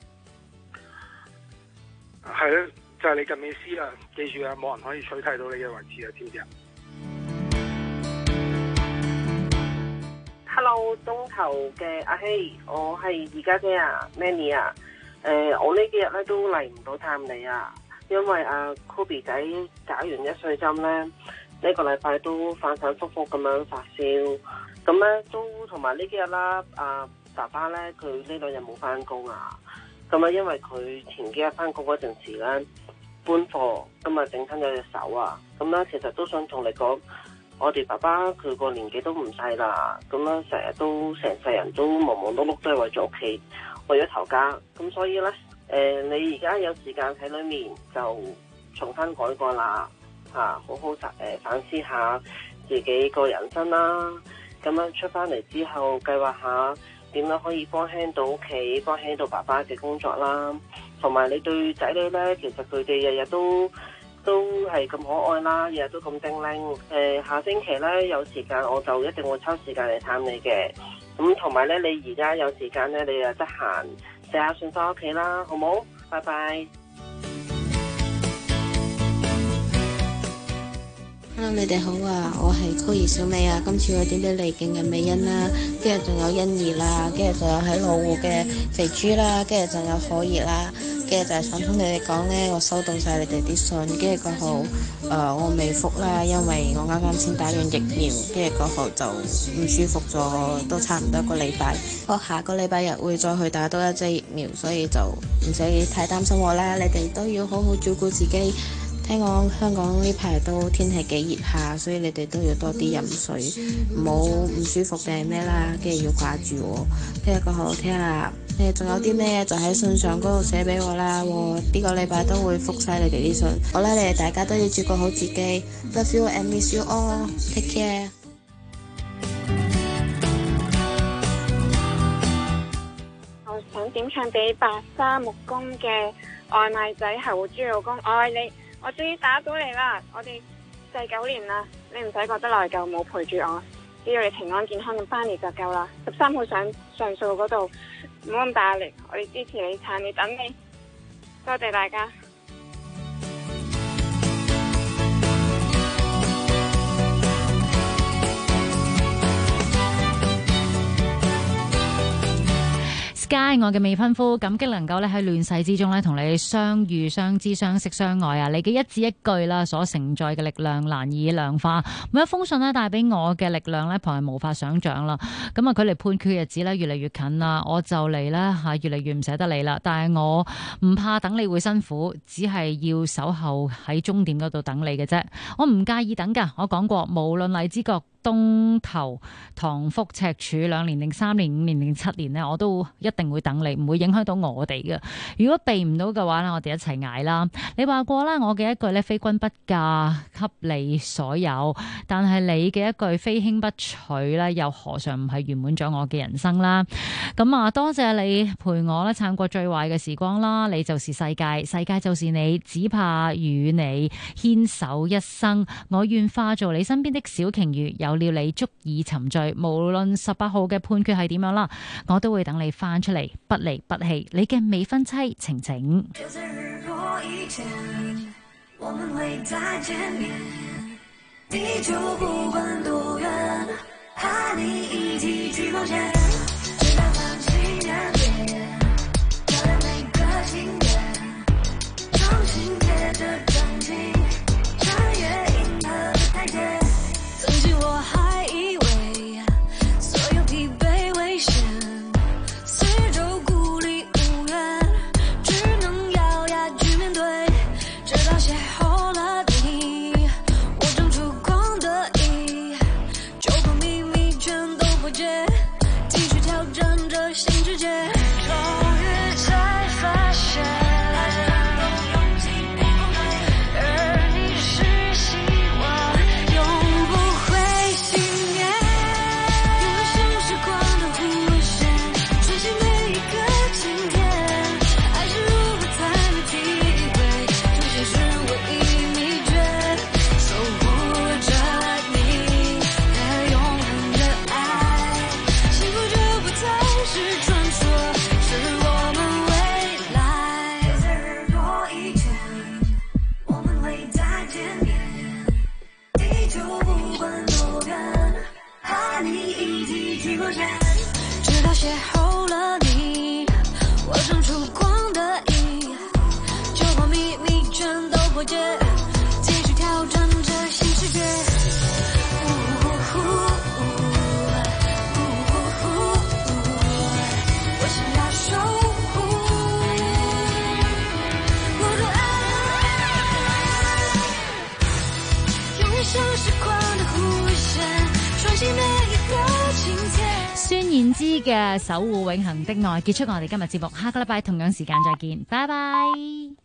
係咧，就係你近美斯啦，記住啊，冇人可以取替到你嘅位置啊，知唔知啊 ？Hello， 東頭嘅阿希，我係二家姐啊 ，Manny 啊。我呢幾日咧都嚟唔到探你啊，因為Kobe 仔打完1歲針咧，呢個禮拜都反反复复咁樣發燒，咁咧都同埋呢幾日啦，爸爸咧佢呢2日冇翻工啊，咁啊因為佢前幾日翻工嗰陣時咧搬貨，咁啊整親咗隻手啊，咁咧其實都想同你講，我哋爸爸佢個年紀都唔細啦，咁咧成世人都忙忙碌碌都係為咗屋企。為咗頭家，咁所以咧，你而家有時間喺裏面就重新改過啦，好好反思下自己個人生啦，咁樣出翻嚟之後，計劃下點樣可以幫輕到屋企，幫輕到爸爸嘅工作啦，同埋你對仔女咧，其實佢哋日日都係咁可愛啦，日日都咁精靈。下星期咧有時間，我就一定會抽時間嚟探你嘅。咁同埋咧，你而家有時間咧，你又得閒寫下信翻屋企啦，好冇？拜拜。 Hello， 你哋好啊，我係高兒小美啊。今次我點俾離境嘅美欣啦，跟住仲有欣怡啦，跟住仲有喺羅湖嘅肥豬啦，跟住仲有可兒啦，跟住就係想同你哋講咧，我收到晒你哋啲信，跟住號我未復啦，因為我啱啱先打完疫苗，跟住號就唔舒服咗，都差唔多1個禮拜。我下個禮拜日會再去打多1劑疫苗，所以就唔使太擔心我啦。你哋都要好好照顧自己。聽講香港呢排都天氣幾熱下，所以你哋都要多啲飲水，唔好唔舒服定係咩啦，跟住要掛住我。跟住好聽啦，仲有啲咩就喺信上嗰度寫俾我啦。呢個禮拜都會覆晒你哋啲信。好啦，你哋大家都要照顧好自己。Love you and miss you all. Take care. 我想點唱俾白沙木工嘅外賣仔係會豬老公愛你。 我終於打到你啦！我哋第9年啦，你唔使覺得內疚，冇陪住我，只要你平安健康咁翻嚟就夠啦。13號上訴嗰度，唔好咁大壓力，我哋支持你，撐你，等你。多謝大家。 Sky， 我嘅未婚夫，感激能夠咧喺亂世之中咧同你相遇、相知、相識、相愛啊！你嘅一字一句啦，所承載嘅力量難以量化。每一封信咧帶俾我嘅力量咧，旁人無法想象啦。咁啊，距離判決嘅日子咧越嚟越近啦，我就嚟咧嚇越嚟越唔捨得你啦。但係我唔怕等你會辛苦，只係要守候喺終點嗰度等你嘅啫。我唔介意等㗎。我講過，無論荔枝角、東頭、塘福、赤柱2年定3年、5年定7年呢，我都一定會等你，唔會影響到我哋嘅。如果避唔到嘅話呢，我哋一齊捱啦。你話過啦，我嘅一句呢，非君不嫁給你所有，但係你嘅一句非卿不娶呢，又何嘗唔係圓滿咗我嘅人生啦？咁啊，多謝你陪我呢，撐過最壞嘅時光啦。你就是世界，世界就是你，只怕與你牽手一生。我願化做你身邊的小鯨魚，有了你足以沉醉。無論18號嘅判決係點樣啦，我都會等你翻出嚟，不離不棄。你嘅未婚妻晴晴。 就在日落以前，我們會再見面。地球不管多遠，和你一起去冒險。直到放棄難點，漂亮每個晴天，重新貼着掌心，穿越銀河的台階。曾經我還以為所有疲憊危險，四周孤立無援，只能咬牙去面對。直到邂逅了你，我長出光的翼，就把秘密全都破解，繼續挑戰這新世界。終於才發現，而你是希望永不會熄滅，永遠像時光的弧線，穿行每一個晴天。愛是如何才能體會，重新是唯一秘訣，守護着你的永恆的愛，幸福就不再是傳說，是我們未來。就在日落以前，我們會再見面。地球不管多遠，和你一起去冒險。直到邂逅了你，我長出光的翼，就把秘密全都破解，繼續挑戰這新世界。我想要守護我的愛，永遠像時光的弧線，穿行每一個晴天。 孫燕姿嘅守護永恆的愛，結束我哋今日節目，下個禮拜同樣時間再見，拜拜。